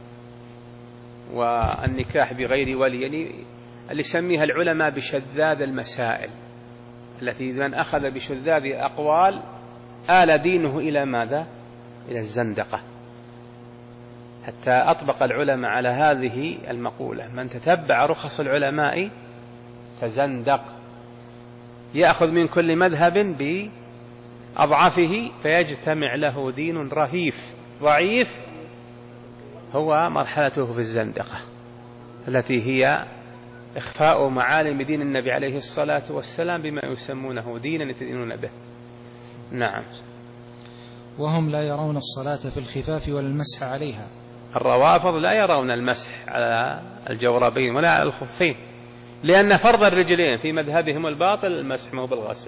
والنكاح بغير ولي، يعني اللي يسميها العلماء بشذاذ المسائل، التي من أخذ بشذاذ أقوال آل دينه إلى ماذا؟ إلى الزندقة. حتى أطبق العلماء على هذه المقولة: من تتبع رخص العلماء تزندق، يأخذ من كل مذهب بأضعفه فيجتمع له دين رهيف ضعيف، هو مرحلته في الزندقة التي هي إخفاء معالم دين النبي عليه الصلاة والسلام بما يسمونه دينا يتدينون به. نعم. وهم لا يرون الصلاة في الخفاف ولا المسح عليها. الروافض لا يرون المسح على الجوربين ولا على الخفين، لأن فرض الرجلين في مذهبهم الباطل المسح مو بالغسل،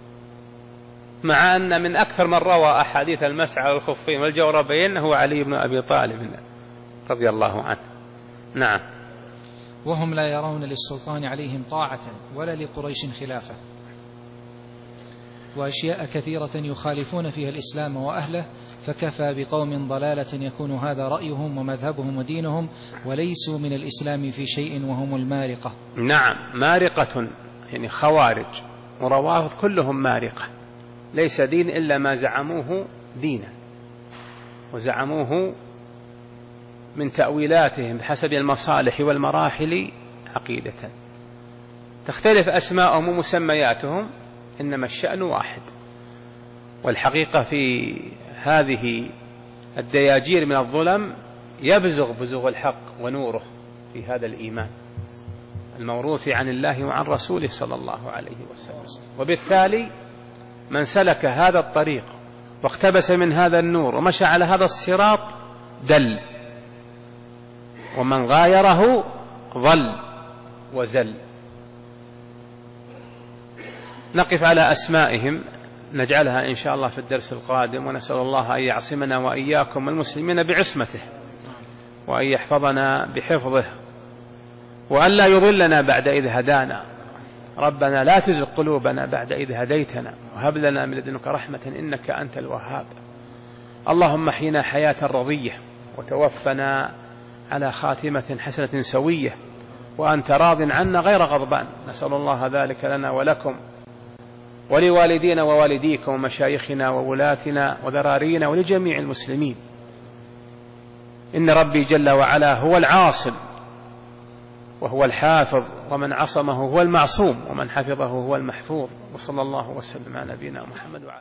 مع أن من أكثر من روى أحاديث المسح على الخفين والجوربين هو علي بن أبي طالب رضي الله عنه. نعم. وهم لا يرون للسلطان عليهم طاعة ولا لقريش خلافة، وأشياء كثيرة يخالفون فيها الإسلام وأهله، فكفى بقوم ضلالة يكون هذا رأيهم ومذهبهم ودينهم، وليسوا من الإسلام في شيء وهم المارقة. نعم، مارقة يعني خوارج وروافض كلهم مارقة، ليس دين إلا ما زعموه دينا وزعموه من تأويلاتهم بحسب المصالح والمراحل عقيدة. تختلف أسماءهم ومسمياتهم، إنما الشأن واحد. والحقيقة في هذه الدياجير من الظلم يبزغ بزغ الحق ونوره في هذا الإيمان الموروث عن الله وعن رسوله صلى الله عليه وسلم. وبالتالي من سلك هذا الطريق واقتبس من هذا النور ومشى على هذا الصراط دل، ومن غايره ضل وزل. نقف على أسمائهم، نجعلها إن شاء الله في الدرس القادم، ونسأل الله أن يعصمنا وإياكم المسلمين بعصمته، وأن يحفظنا بحفظه، وأن لا يضلنا بعد إذ هدانا. ربنا لا تزغ قلوبنا بعد إذ هديتنا، وهب لنا من لدنك رحمة إنك أنت الوهاب. اللهم احينا حياة رضية، وتوفنا على خاتمة حسنة سوية، وأنت راض عنا غير غضبان. نسأل الله ذلك لنا ولكم ولوالدينا ووالديكم ومشايخنا وولاتنا وذرارينا ولجميع المسلمين. إن ربي جل وعلا هو العاصم وهو الحافظ، ومن عصمه هو المعصوم، ومن حفظه هو المحفوظ. وصلى الله وسلم على نبينا محمد وعلى